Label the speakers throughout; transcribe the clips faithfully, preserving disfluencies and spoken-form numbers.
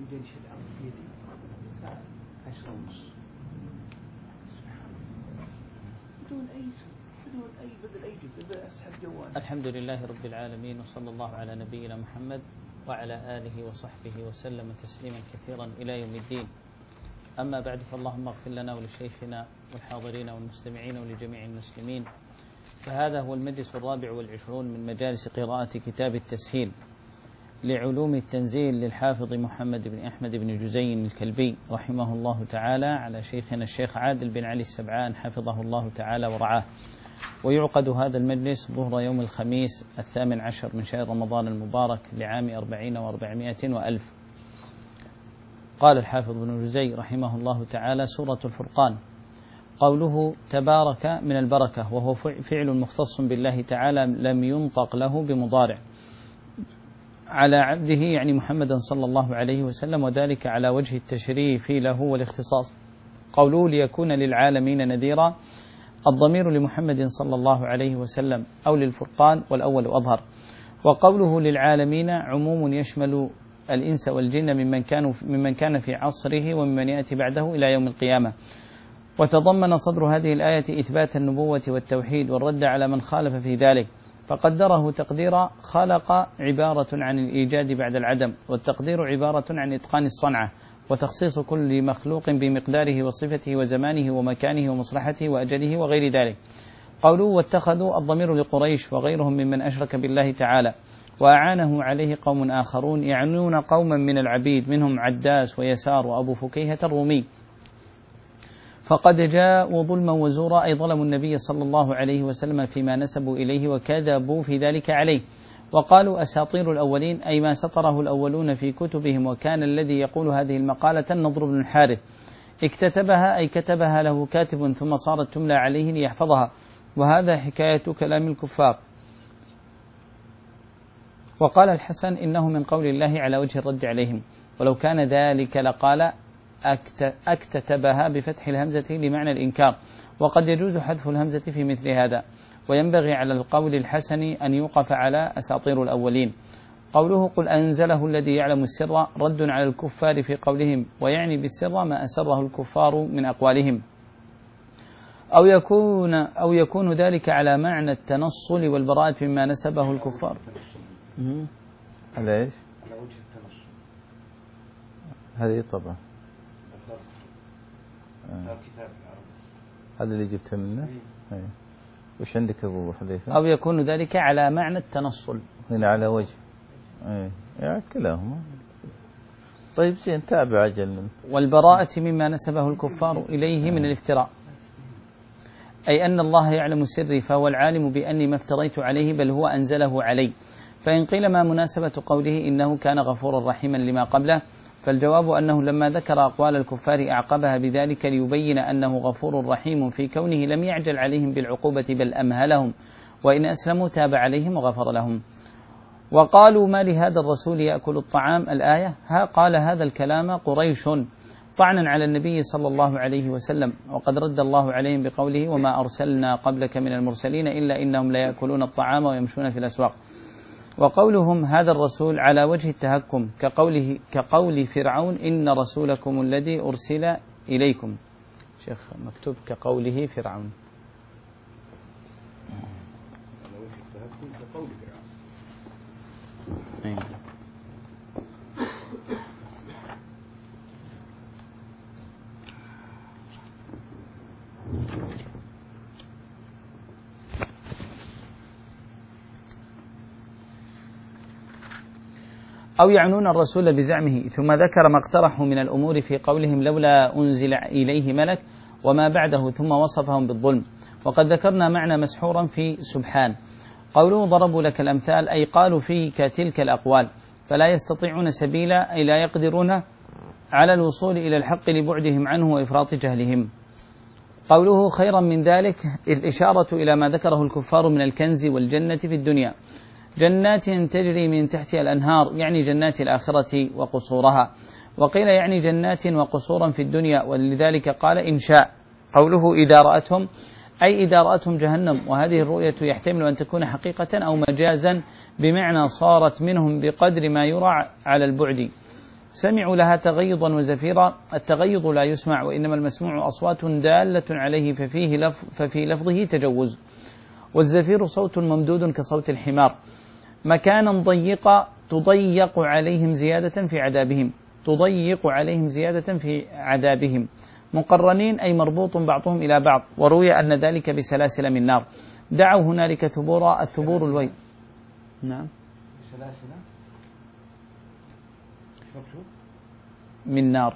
Speaker 1: جيش الأمر بيدي الساعة عشرة ونص بدون أي بدون أي بدل أي بدل أسحب جوال.
Speaker 2: الحمد لله رب العالمين، وصلى الله على نبينا محمد وعلى آله وصحبه وسلم تسليما كثيرا إلى يوم الدين. أما بعد، فاللهم اغفر لنا ولشيخنا والحاضرين والمستمعين ولجميع المسلمين. فهذا هو المجلس الرابع والعشرون من مجالس قراءة كتاب التسهيل لعلوم التنزيل للحافظ محمد بن أحمد بن جزين الكلبي رحمه الله تعالى، على شيخنا الشيخ عادل بن علي السبعان حفظه الله تعالى ورعاه. ويعقد هذا المجلس ظهر يوم الخميس الثامن عشر من شهر رمضان المبارك لعام أربعين وأربعمائة وألف. قال الحافظ بن جزي رحمه الله تعالى: سورة الفرقان. قوله تبارك من البركة، وهو فعل مختص بالله تعالى لم ينطق له بمضارع على عبده، يعني محمدا صلى الله عليه وسلم، وذلك على وجه التشريف له والاختصاص. قوله ليكون للعالمين نذيرا، الضمير لمحمد صلى الله عليه وسلم أو للفرقان، والأول أظهر. وقوله للعالمين عموم يشمل الإنس والجن ممن كانوا ممن كان في عصره وممن يأتي بعده إلى يوم القيامة. وتضمن صدر هذه الآية إثبات النبوة والتوحيد والرد على من خالف في ذلك، فقدره تقديرا خلق عبارة عن الإيجاد بعد العدم، والتقدير عبارة عن إتقان الصنعة وتخصيص كل مخلوق بمقداره وصفته وزمانه ومكانه ومصلحته وأجله وغير ذلك. قوله واتخذوا، الضمير لقريش وغيرهم ممن أشرك بالله تعالى، وأعانه عليه قوم آخرون يعنون قوما من العبيد، منهم عداس ويسار وأبو فكيهة الرومي، فقد جاءوا ظلما وزورا، أي ظلموا النبي صلى الله عليه وسلم فيما نسبوا إليه وكذبوا في ذلك عليه. وقالوا أساطير الأولين، أي ما سطره الأولون في كتبهم، وكان الذي يقول هذه المقالة النضر بن الحارث، اكتتبها أي كتبها له كاتب ثم صارت تملى عليه ليحفظها، وهذا حكاية كلام الكفار. وقال الحسن إنه من قول الله على وجه الرد عليهم، ولو كان ذلك لقال أكتتبها بفتح الهمزة لمعنى الإنكار، وقد يجوز حذف الهمزة في مثل هذا. وينبغي على القول الحسن أن يوقف على أساطير الأولين. قوله قل أنزله الذي يعلم السر، رد على الكفار في قولهم، ويعني بالسر ما أسره الكفار من أقوالهم. أو يكون أو يكون ذلك على معنى التنصل والبراءة مما نسبه الكفار.
Speaker 3: على ايش؟
Speaker 1: على وجه التنصل.
Speaker 3: هذه طبعا
Speaker 1: آه. كتاب العربي
Speaker 3: هذا اللي جبته منه. اي وش عندك ابو حذيفه؟
Speaker 2: أو يكون ذلك على معنى التنصل،
Speaker 3: هنا على وجه. اي يعني كلاهما. طيب زين، تابع اجل من
Speaker 2: والبراءة مما نسبه الكفار إليه من الافتراء، أي أن الله يعلم سري، فهو العالم بأني ما افتريت عليه، بل هو أنزله علي. فإن قيل ما مناسبة قوله إنه كان غفورا رحيما لما قبله، فالجواب أنه لما ذكر أقوال الكفار أعقبها بذلك ليبين أنه غفور رحيم في كونه لم يعجل عليهم بالعقوبة، بل أمهلهم، وإن أسلموا تاب عليهم وغفر لهم. وقالوا ما لهذا الرسول يأكل الطعام، الآية ها قال هذا الكلام قريش طعنا على النبي صلى الله عليه وسلم، وقد رد الله عليهم بقوله وما أرسلنا قبلك من المرسلين إلا إنهم ليأكلون الطعام ويمشون في الأسواق. وقولهم هذا الرسول على وجه التهكم، كقوله كقول فرعون إن رسولكم الذي أرسل إليكم. شيخ مكتوب كقوله فرعون.
Speaker 1: على وجه التهكم كقول فرعون.
Speaker 2: أو يعنون الرسول بزعمه، ثم ذكر ما اقترحوا من الأمور في قولهم لولا أنزل إليه ملك وما بعده، ثم وصفهم بالظلم. وقد ذكرنا معنى مسحورا في سبحان. قوله ضربوا لك الأمثال، أي قالوا فيك تلك الأقوال، فلا يستطيعون سبيلا، أي لا يقدرون على الوصول إلى الحق لبعدهم عنه وإفراط جهلهم. قوله خيرا من ذلك، الإشارة إلى ما ذكره الكفار من الكنز والجنة في الدنيا، جنات تجري من تحتها الأنهار، يعني جنات الآخرة وقصورها. وقيل يعني جنات وقصورا في الدنيا، ولذلك قال إن شاء. قوله إذا رأتهم، أي إذا رأتهم جهنم، وهذه الرؤية يحتمل أن تكون حقيقة أو مجازا، بمعنى صارت منهم بقدر ما يرى على البعد، سمعوا لها تغيضا وزفيرا. التغيض لا يسمع، وإنما المسموع أصوات دالة عليه ففيه لف ففي لفظه تجوز. والزفير صوت ممدود كصوت الحمار. مكانا ضيقا تضيق عليهم زيادة في عذابهم، تضيق عليهم زيادة في عذابهم. مقرنين أي مربوط بعضهم إلى بعض، وروي أن ذلك بسلاسل من نار. دعوا هنالك ثبورا، الثبور الويل. نعم
Speaker 1: سلاسل
Speaker 2: من نار.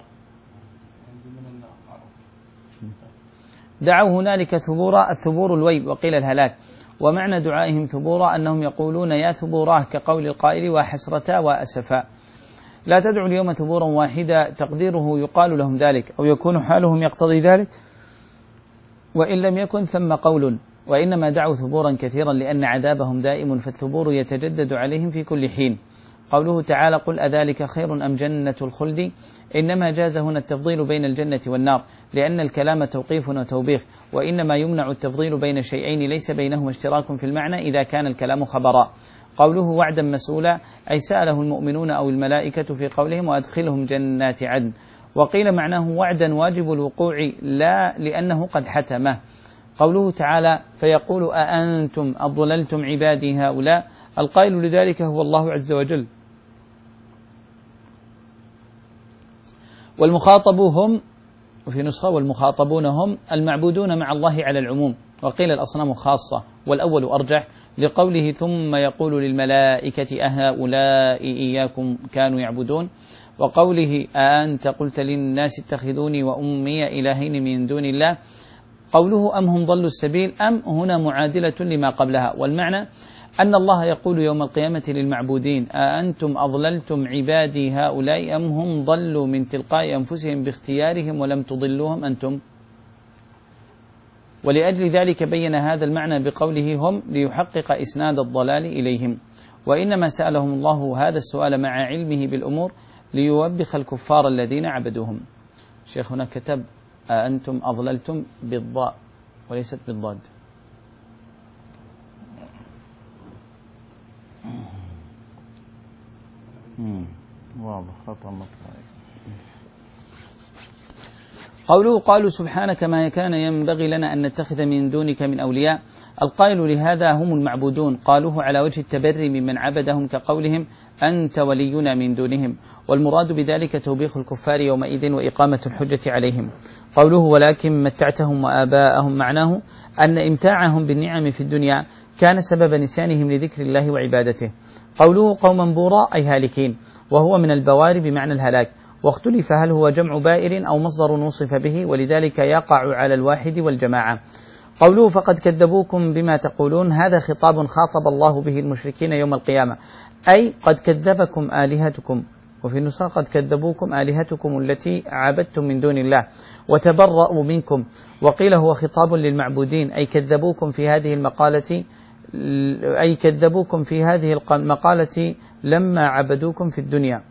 Speaker 2: دعوا هنالك ثبورا، الثبور الويل وقيل الهلاك. ومعنى دعائهم ثبورا أنهم يقولون يا ثبوراه، كقول القائل وحسرتا وأسفا. لا تدعوا اليوم ثبورا واحدا، تقديره يقال لهم ذلك، أو يكون حالهم يقتضي ذلك، وإن لم يكن ثم قول. وإنما دعوا ثبورا كثيرا لأن عذابهم دائم، فالثبور يتجدد عليهم في كل حين. قوله تعالى قل أذلك خير أم جنة الخلد، إنما جاز هنا التفضيل بين الجنة والنار، لأن الكلام توقيف وتوبيخ، وإنما يمنع التفضيل بين شيئين ليس بينهما اشتراك في المعنى إذا كان الكلام خبرا. قوله وعدا مسؤولا أي سأله المؤمنون أو الملائكة في قولهم وأدخلهم جنات عدن. وقيل معناه وعدا واجب الوقوع، لا لأنه قد حتمه. قوله تعالى فيقول أأنتم أضللتم عبادي هؤلاء، القائل لذلك هو الله عز وجل. والمخاطب هم، وفي نسخة والمخاطبون هم المعبودون مع الله على العموم، وقيل الأصنام خاصة، والأول أرجح لقوله ثم يقول للملائكة أهؤلاء إياكم كانوا يعبدون، وقوله أأنت قلت للناس اتخذوني وأمي إلهين من دون الله. قوله أم هم ضلوا السبيل، أم هنا معادلة لما قبلها، والمعنى أن الله يقول يوم القيامة للمعبودين أأنتم أضللتم عبادي هؤلاء أم هم ضلوا من تلقاء أنفسهم باختيارهم ولم تضلوهم أنتم. ولأجل ذلك بين هذا المعنى بقوله هم ليحقق إسناد الضلال إليهم. وإنما سألهم الله هذا السؤال مع علمه بالأمور ليوبخ الكفار الذين عبدوهم. شيخنا كتب أأنتم أضللتم بالضاء وليست بالضاد.
Speaker 3: واضح خطأ مطلع.
Speaker 2: قوله قالوا سبحانك ما كان ينبغي لنا أن نتخذ من دونك من أولياء، القائل لهذا هم المعبودون، قالوه على وجه التبري ممن عبدهم كقولهم أنت ولينا من دونهم، والمراد بذلك توبيخ الكفار يومئذ وإقامة الحجة عليهم. قوله ولكن متعتهم وآباءهم، معناه أن إمتاعهم بالنعم في الدنيا كان سبب نسيانهم لذكر الله وعبادته. قوله قوما بورا أي هالكين، وهو من البوار بمعنى الهلاك، واختلف هل هو جمع بائر أو مصدر وصف به، ولذلك يقع على الواحد والجماعة. قوله فقد كذبوكم بما تقولون، هذا خطاب خاطب الله به المشركين يوم القيامة، أي قد كذبكم آلهتكم، وفي النسخة قد كذبوكم آلهتكم التي عبدتم من دون الله وتبرأوا منكم. وقيل هو خطاب للمعبودين، أي كذبوكم في هذه المقالة أي كذبوكم في هذه المقالة لما عبدوكم في الدنيا.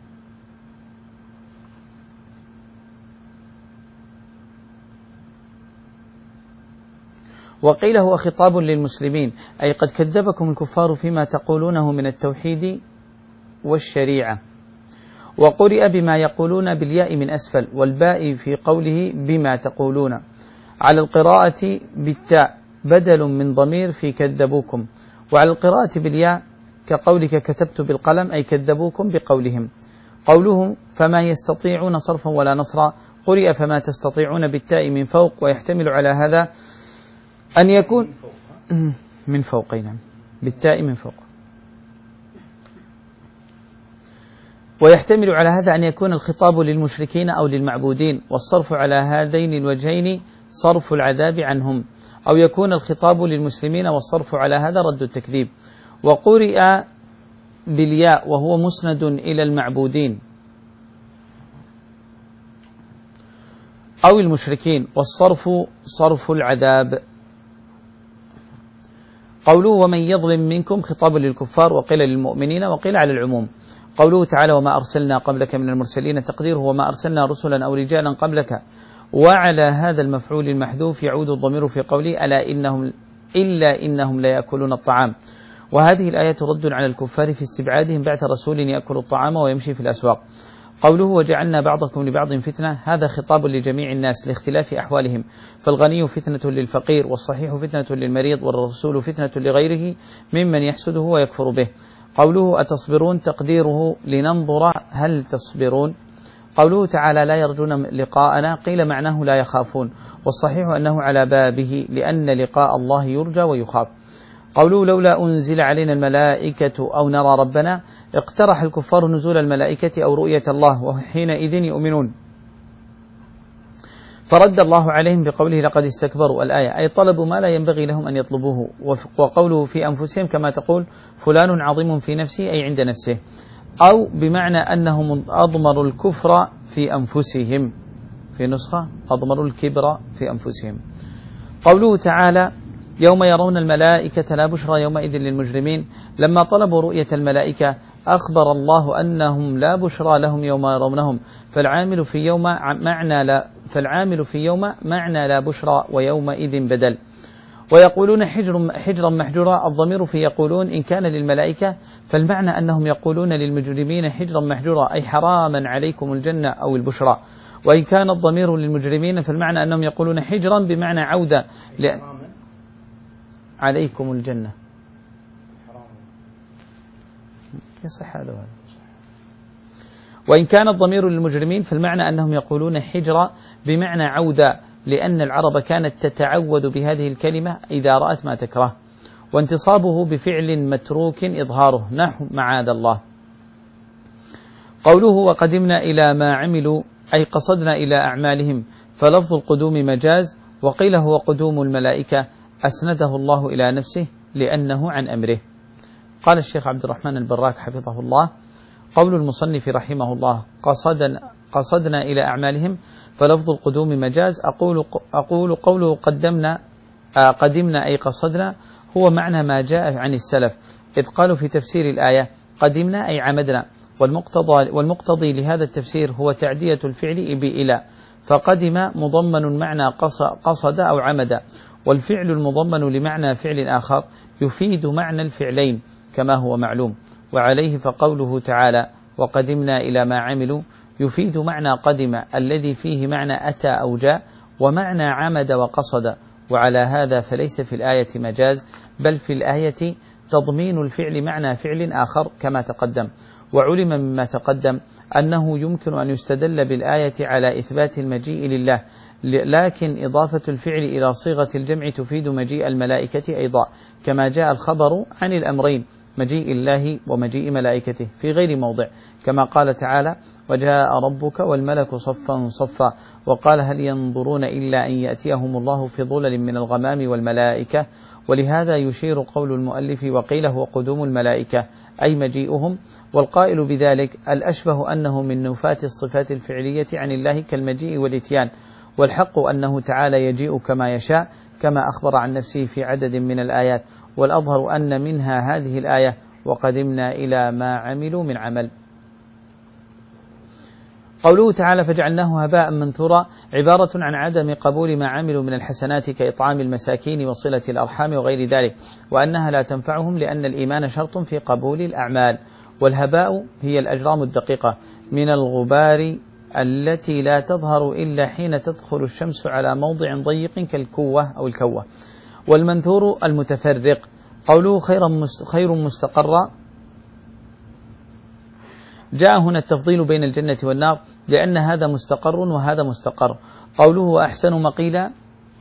Speaker 2: وقيل هو خطاب للمسلمين، أي قد كذبكم الكفار فيما تقولونه من التوحيد والشريعة. وقرئ بما يقولون بالياء من أسفل، والباء في قوله بما تقولون، على القراءة بالتاء بدل من ضمير في كذبوكم، وعلى القراءة بالياء كقولك كتبت بالقلم، أي كذبوكم بقولهم. قوله فما يستطيعون صرفا ولا نصرا، قرئ فما تستطيعون بالتاء من فوق، ويحتمل على هذا أن يكون من فوقين بالتاء من فوق، ويحتمل على هذا أن يكون الخطاب للمشركين أو للمعبودين، والصرف على هذين الوجهين صرف العذاب عنهم، أو يكون الخطاب للمسلمين والصرف على هذا رد التكذيب. وقرئ بالياء وهو مسند إلى المعبودين أو المشركين، والصرف صرف العذاب. قوله ومن يظلم منكم خطاب للكفار، وقيل للمؤمنين، وقيل على العموم. قوله تعالى وما أرسلنا قبلك من المرسلين، تقديره وما أرسلنا رسلا أو رجالا قبلك، وعلى هذا المفعول المحذوف يعود الضمير في قوله ألا إنهم إلا إنهم لا يأكلون الطعام. وهذه الآية رد على الكفار في استبعادهم بعث رسول يأكل الطعام ويمشي في الأسواق. قوله وجعلنا بعضكم لبعض فتنة، هذا خطاب لجميع الناس لاختلاف أحوالهم، فالغني فتنة للفقير، والصحيح فتنة للمريض، والرسول فتنة لغيره ممن يحسده ويكفر به. قوله أتصبرون تقديره لننظر هل تصبرون. قوله تعالى لا يرجون لقاءنا، قيل معناه لا يخافون، والصحيح أنه على بابه لأن لقاء الله يرجى ويخاف. قوله لولا أنزل علينا الملائكة أو نرى ربنا، اقترح الكفار نزول الملائكة أو رؤية الله، وحينئذ يؤمنون، فرد الله عليهم بقوله لقد استكبروا الآية، أي طلبوا ما لا ينبغي لهم أن يطلبوه. وقوله في أنفسهم كما تقول فلان عظيم في نفسه، أي عند نفسه، أو بمعنى أنهم أضمروا الكفر في أنفسهم، في نسخة أضمروا الكبر في أنفسهم. قوله تعالى يوم يرون الملائكة لا بشرى يومئذ للمجرمين، لما طلبوا رؤية الملائكة أخبر الله أنهم لا بشرى لهم يوم يرونهم، فالعامل في يوم معنى لا فالعامل في يوم معنى لا بشرى، ويومئذ بدل. ويقولون حجر حجرا محجورا، الضمير في يقولون إن كان للملائكة، فالمعنى أنهم يقولون للمجرمين حجرا محجورا، أي حراما عليكم الجنة أو البشرى. وإن كان الضمير للمجرمين فالمعنى أنهم يقولون حجرا بمعنى عودة عليكم الجنة. يصح هذا. وإن كان الضمير للمجرمين فالمعنى أنهم يقولون حجرا بمعنى عودة، لأن العرب كانت تتعود بهذه الكلمة إذا رأت ما تكره، وانتصابه بفعل متروك إظهاره نحو معاذ الله. قوله وقدمنا إلى ما عملوا، أي قصدنا إلى أعمالهم، فلفظ القدوم مجاز، وقيل هو قدوم الملائكة، أسنده الله إلى نفسه لأنه عن أمره. قال الشيخ عبد الرحمن البراك حفظه الله قول المصنف رحمه الله قصدنا, قصدنا إلى أعمالهم، فلفظ القدوم مجاز. أقول, أقول قوله قدمنا قدمنا أي قصدنا هو معنى ما جاء عن السلف، إذ قالوا في تفسير الآية قدمنا أي عمدنا، والمقتضى, والمقتضي لهذا التفسير هو تعدية الفعل بإلى، فقدم مضمن معنى قصد أو عمد، والفعل المضمن لمعنى فعل آخر يفيد معنى الفعلين كما هو معلوم، وعليه فقوله تعالى وقدمنا إلى ما عملوا يفيد معنى قدم الذي فيه معنى أتى أو جاء، ومعنى عمد وقصد. وعلى هذا فليس في الآية مجاز، بل في الآية تضمين الفعل معنى فعل آخر كما تقدم. وعلم مما تقدم أنه يمكن أن يستدل بالآية على إثبات المجيء لله، لكن إضافة الفعل إلى صيغة الجمع تفيد مجيء الملائكة أيضا، كما جاء الخبر عن الأمرين مجيء الله ومجيء ملائكته في غير موضع، كما قال تعالى وجاء ربك والملك صفا صفا، وقال هل ينظرون إلا أن يأتيهم الله في ظلل من الغمام والملائكة. ولهذا يشير قول المؤلف وقيل هو قدوم الملائكة أي مجيئهم، والقائل بذلك الأشبه أنه من نفاة الصفات الفعلية عن الله كالمجيء والإتيان، والحق أنه تعالى يجيء كما يشاء كما أخبر عن نفسه في عدد من الآيات، والأظهر أن منها هذه الآية وقدمنا إلى ما عملوا من عمل. قوله تعالى فجعلناه هباء منثورا عبارة عن عدم قبول ما عملوا من الحسنات كإطعام المساكين وصلة الأرحام وغير ذلك، وأنها لا تنفعهم لأن الإيمان شرط في قبول الأعمال. والهباء هي الأجرام الدقيقة من الغبار التي لا تظهر إلا حين تدخل الشمس على موضع ضيق كالكوة أو الكوة. والمنثور المتفرق. قوله خير مستقرا، جاء هنا التفضيل بين الجنة والنار لأن هذا مستقر وهذا مستقر. قوله أحسن مقيلا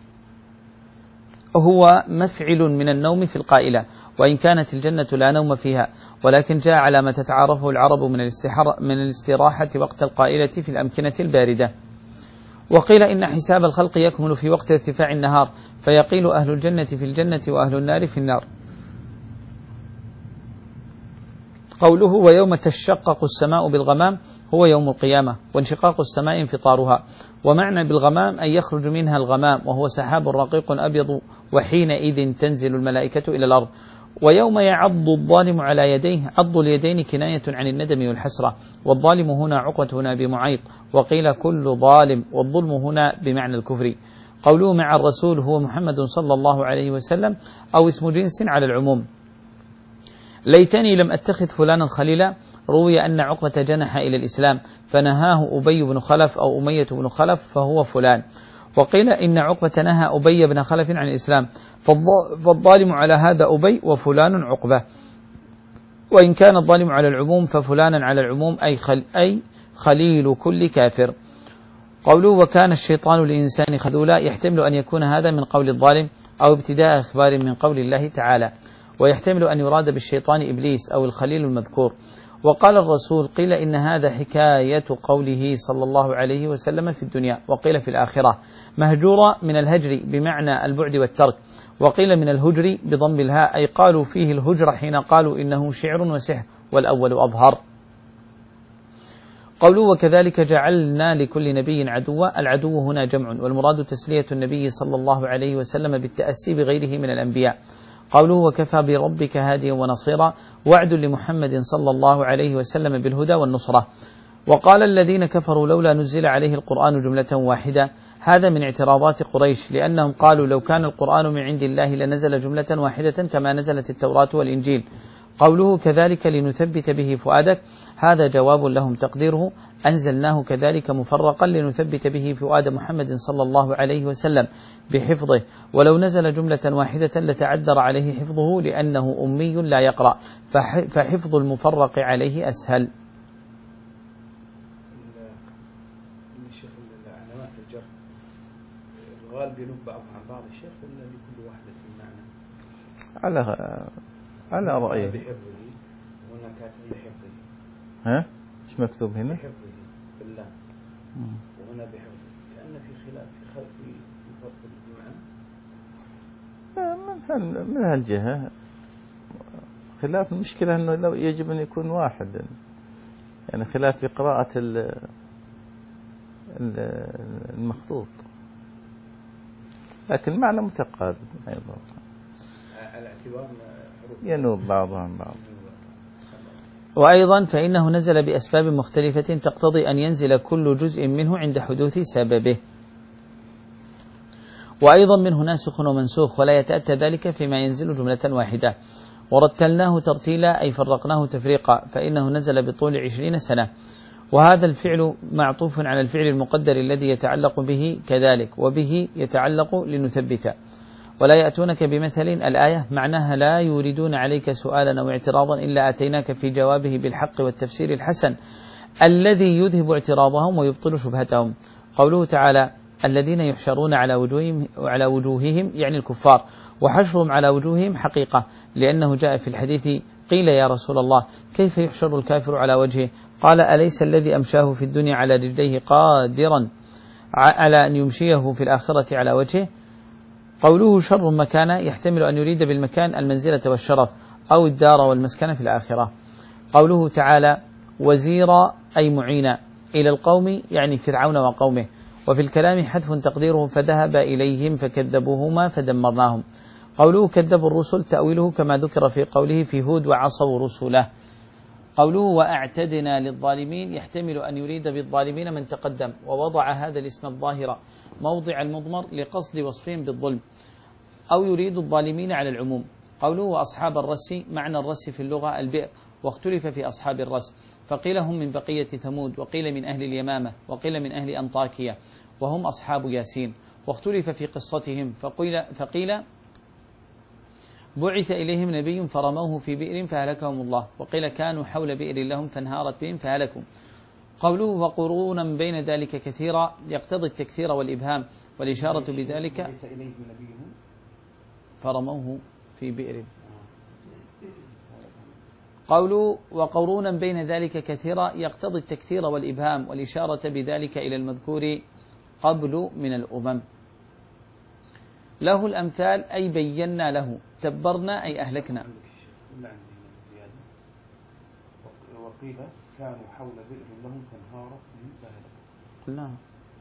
Speaker 2: هو مفعل من النوم في القائلة، وإن كانت الجنة لا نوم فيها، ولكن جاء على ما تتعارفه العرب من الاستراحة وقت القائلة في الأمكنة الباردة. وقيل إن حساب الخلق يكمل في وقت ارتفاع النهار، فيقيل أهل الجنة في الجنة وأهل النار في النار. قوله ويوم تشقق السماء بالغمام هو يوم القيامة، وانشقاق السماء انفطارها. ومعنى بالغمام أن يخرج منها الغمام وهو سحاب رقيق أبيض، وحينئذ تنزل الملائكة إلى الأرض. ويوم يعض الظالم على يديه، عض اليدين كناية عن الندم والحسرة، والظالم هنا عقبة هنا بمعيط، وقيل كل ظالم، والظلم هنا بمعنى الكفر. قوله مع الرسول هو محمد صلى الله عليه وسلم أو اسم جنس على العموم. ليتني لم أتخذ فلانا خليلا، روي أن عقبة جنح إلى الإسلام فنهاه أبي بن خلف أو أمية بن خلف فهو فلان. وقيل إن عقبة نهى أبي بن خلف عن الإسلام فالظالم على هذا أبي وفلان عقبة، وإن كان الظالم على العموم ففلانا على العموم أي, خل أي خليل كل كافر. قوله وكان الشيطان للإنسان خذولا يحتمل أن يكون هذا من قول الظالم أو ابتداء أخبار من قول الله تعالى، ويحتمل أن يراد بالشيطان إبليس أو الخليل المذكور. وقال الرسول قيل إن هذا حكاية قوله صلى الله عليه وسلم في الدنيا، وقيل في الآخرة مهجورة من الهجر بمعنى البعد والترك، وقيل من الهجر بضم الهاء أي قالوا فيه الهجر حين قالوا إنه شعر وسحر والأول أظهر. قولوا وكذلك جعلنا لكل نبي عدوا، العدو هنا جمع، والمراد تسلية النبي صلى الله عليه وسلم بالتأسي بغيره من الأنبياء. قوله وكفى بربك هاديا ونصيرا وعد لمحمد صلى الله عليه وسلم بالهدى والنصرة. وقال الذين كفروا لولا نزل عليه القرآن جملة واحدة، هذا من اعتراضات قريش، لأنهم قالوا لو كان القرآن من عند الله لنزل جملة واحدة كما نزلت التوراة والإنجيل. قوله كذلك لنثبت به فؤادك، هذا جواب لهم تقديره أنزلناه كذلك مفرقا لنثبت به فؤاد محمد صلى الله عليه وسلم بحفظه، ولو نزل جملة واحدة لتعذر عليه حفظه لأنه أمي لا يقرأ، فحفظ المفرق عليه أسهل.
Speaker 1: الشيخ علامات الجر الغالب ينوب بعضها عن بعض الشيخ ولا لكل واحدة المعنى؟
Speaker 3: على على رأيه.
Speaker 1: بحفظه وهنا كاتب بحفظه.
Speaker 3: ها؟ ايش مكتوب هنا؟
Speaker 1: بحفظه بالله وهنا بحفظه، كأن في خلاف في خلف في فرق المعنى.
Speaker 3: من من هالجهة خلاف، المشكلة أنه لو يجب أن يكون واحد، يعني خلاف في قراءة المخطوط، لكن المعنى متقارب أيضا،
Speaker 1: على اعتبار
Speaker 3: ينوب بعضها عن بعض.
Speaker 2: وأيضا فإنه نزل بأسباب مختلفة تقتضي أن ينزل كل جزء منه عند حدوث سببه. وأيضا منه ناسخ ومنسوخ، ولا يتأتى ذلك فيما ينزل جملة واحدة. ورتلناه ترتيلا أي فرقناه تفريقا، فإنه نزل بطول عشرين سنة، وهذا الفعل معطوف على الفعل المقدر الذي يتعلق به كذلك، وبه يتعلق لنثبت. ولا يأتونك بمثل الآية معناها لا يوردون عليك سؤالا أو اعتراضا إلا أتيناك في جوابه بالحق والتفسير الحسن الذي يذهب اعتراضهم ويبطل شبهتهم. قوله تعالى الذين يحشرون على وجوههم, على وجوههم يعني الكفار، وحشرهم على وجوههم حقيقة، لأنه جاء في الحديث قيل يا رسول الله كيف يحشر الكافر على وجهه؟ قال أليس الذي أمشاه في الدنيا على رجليه قادرا على أن يمشيه في الآخرة على وجهه؟ قوله شر مكان يحتمل أن يريد بالمكان المنزلة والشرف أو الدار والمسكن في الآخرة. قوله تعالى وزيرا أي معينا إلى القوم يعني فرعون وقومه، وفي الكلام حذف تقديره فذهب إليهم فكذبوهما فدمرناهم. قوله كذبوا الرسل تأويله كما ذكر في قوله في هود وعصوا رسله. قوله وأعتدنا للظالمين يحتمل أن يريد بالظالمين من تقدم، ووضع هذا الاسم الظاهر موضع المضمر لقصد وصفهم بالظلم، أو يريد الظالمين على العموم. قوله وأصحاب الرس معنى الرس في اللغة البئر، واختلف في أصحاب الرس، فقيل هم من بقية ثمود، وقيل من أهل اليمامة، وقيل من أهل أنطاكية وهم أصحاب ياسين، واختلف في قصتهم، فقيل, فقيل بعث إليهم نبي فرموه في بئر فهلكهم الله، وقيل كانوا حول بئر لهم فانهارت بهم فهلكوا. قوله وقرونا بين ذلك كثيرا يقتضي التكثير والإبهام، والإشارة بذلك فرموه في بئر. قوله وقرونا بين ذلك كثيرا يقتضي التكثير والإبهام، والإشارة بذلك إلى المذكور قبل من الأمم. له الأمثال أي بينا له، تبرنا أي أهلكنا.
Speaker 1: وقيل كانوا حول بئر لهم فانهارت بهم فهلكوا.
Speaker 2: قلنا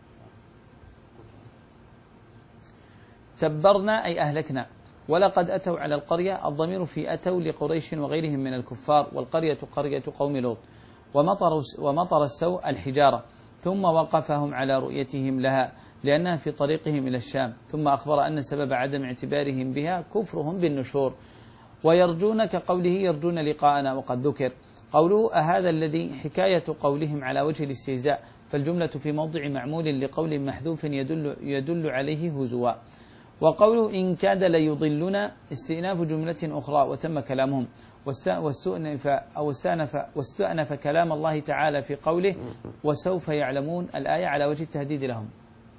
Speaker 2: تبرنا أي أهلكنا. ولقد أتوا على القرية، الضمير في أتوا لقريش وغيرهم من الكفار، والقرية قرية قوم لوط. ومطر, ومطر السوء الحجارة، ثم وقفهم على رؤيتهم لها لأنها في طريقهم إلى الشام، ثم أخبر أن سبب عدم اعتبارهم بها كفرهم بالنشور. ويرجون كقوله يرجون لقاءنا وقد ذكر. قوله أهذا الذي حكاية قولهم على وجه الاستهزاء، فالجملة في موضع معمول لقول محذوف يدل, يدل عليه هزوا. وقوله إن كاد ليضلنا استئناف جملة أخرى وتم كلامهم، واستأنف أو استأنف, واستأنف كلام الله تعالى في قوله وسوف يعلمون الآية على وجه التهديد لهم.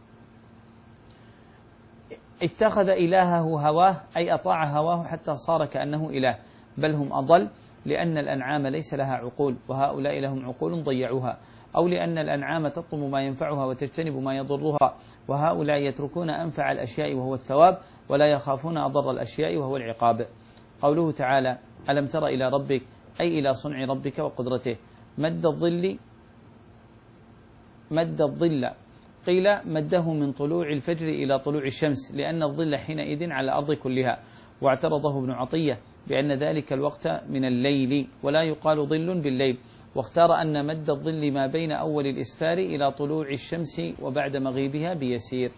Speaker 2: اتخذ إلهه هواه أي أطاع هواه حتى صار كأنه إله، بل هم أضل لأن الأنعام ليس لها عقول وهؤلاء لهم عقول ضيعوها، أو لأن الأنعام تطلب ما ينفعها وتجتنب ما يضرها، وهؤلاء يتركون أنفع الأشياء وهو الثواب ولا يخافون أضر الأشياء وهو العقاب. قوله تعالى ألم تر إلى ربك أي إلى صنع ربك وقدرته. مد الظل مد الظل قيل مده من طلوع الفجر إلى طلوع الشمس، لأن الظل حينئذ على الأرض كلها. واعترضه ابن عطية بأن ذلك الوقت من الليل ولا يقال ظل بالليل، واختار أن مد الظل ما بين أول الإسفار إلى طلوع الشمس وبعد مغيبها بيسير.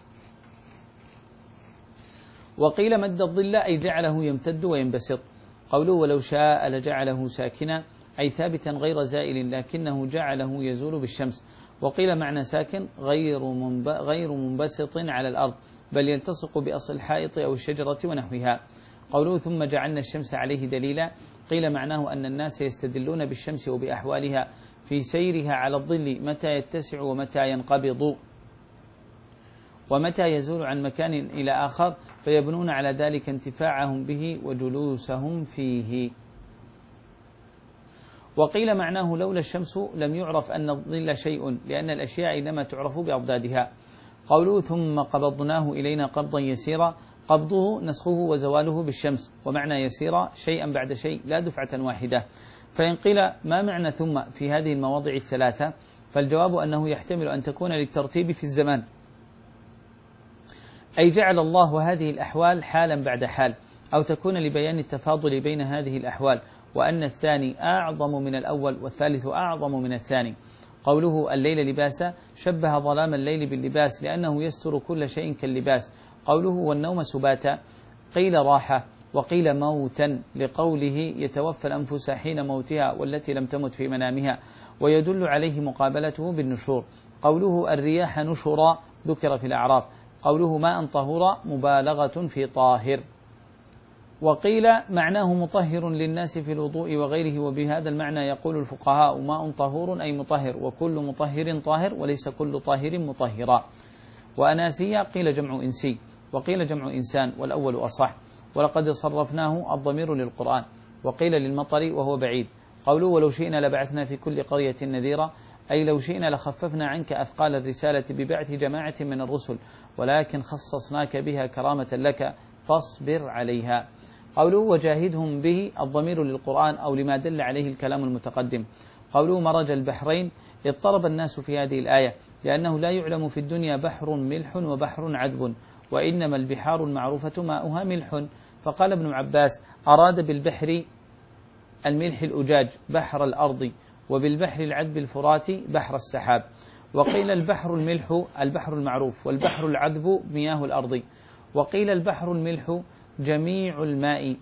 Speaker 2: وقيل مد الظل أي جعله يمتد وينبسط. قوله ولو شاء لجعله ساكنا أي ثابتا غير زائل لكنه جعله يزول بالشمس. وقيل معنى ساكن غير غير منبسط على الأرض بل يلتصق بأصل الحائط أو الشجرة ونحوها. قوله ثم جعلنا الشمس عليه دليلا قيل معناه أن الناس يستدلون بالشمس وبأحوالها في سيرها على الظل متى يتسع ومتى ينقبض ومتى يزول عن مكان إلى آخر، فيبنون على ذلك انتفاعهم به وجلوسهم فيه. وقيل معناه لولا الشمس لم يعرف أن الظل شيء لأن الأشياء إنما تعرف بأضدادها. قوله ثم قبضناه إلينا قبضا يسيرا قبضه نسخه وزواله بالشمس، ومعنى يسيرا شيئا بعد شيء لا دفعة واحدة. فإن قيل ما معنى ثم في هذه المواضع الثلاثة، فالجواب أنه يحتمل أن تكون للترتيب في الزمان، أي جعل الله هذه الأحوال حالا بعد حال، أو تكون لبيان التفاضل بين هذه الأحوال، وأن الثاني أعظم من الأول والثالث أعظم من الثاني. قوله الليل لباسا شبه ظلام الليل باللباس لأنه يستر كل شيء كاللباس. قوله والنوم سباتا قيل راحة وقيل موتا لقوله يتوفى الأنفس حين موتها والتي لم تمت في منامها، ويدل عليه مقابلته بالنشور. قوله الرياح نشرا ذكر في الأعراف. قوله ماء طهورا مبالغة في طاهر. وقيل معناه مطهر للناس في الوضوء وغيره، وبهذا المعنى يقول الفقهاء ماء طهور أي مطهر، وكل مطهر طاهر وليس كل طاهر مطهرا. وأناسية قيل جمع إنسي وقيل جمع إنسان والأول أصح. ولقد صرفناه الضمير للقرآن. وقيل للمطر وهو بعيد. قوله ولو شئنا لبعثنا في كل قرية نذيرا أي لو شئنا لخففنا عنك أثقال الرسالة ببعث جماعة من الرسل ولكن خصصناك بها كرامة لك فاصبر عليها. قوله وجاهدهم به الضمير للقرآن أو لما دل عليه الكلام المتقدم. قوله مرج البحرين اضطرب الناس في هذه الآية لأنه لا يعلم في الدنيا بحر ملح وبحر عذب، وإنما البحار المعروفة ماؤها ملح. فقال ابن عباس أراد بالبحر الملح الأجاج بحر الأرض، وبالبحر العذب الفرات بحر السحاب. وقيل البحر الملح البحر المعروف، والبحر العذب مياه الأرض. وقيل البحر الملح جميع الماء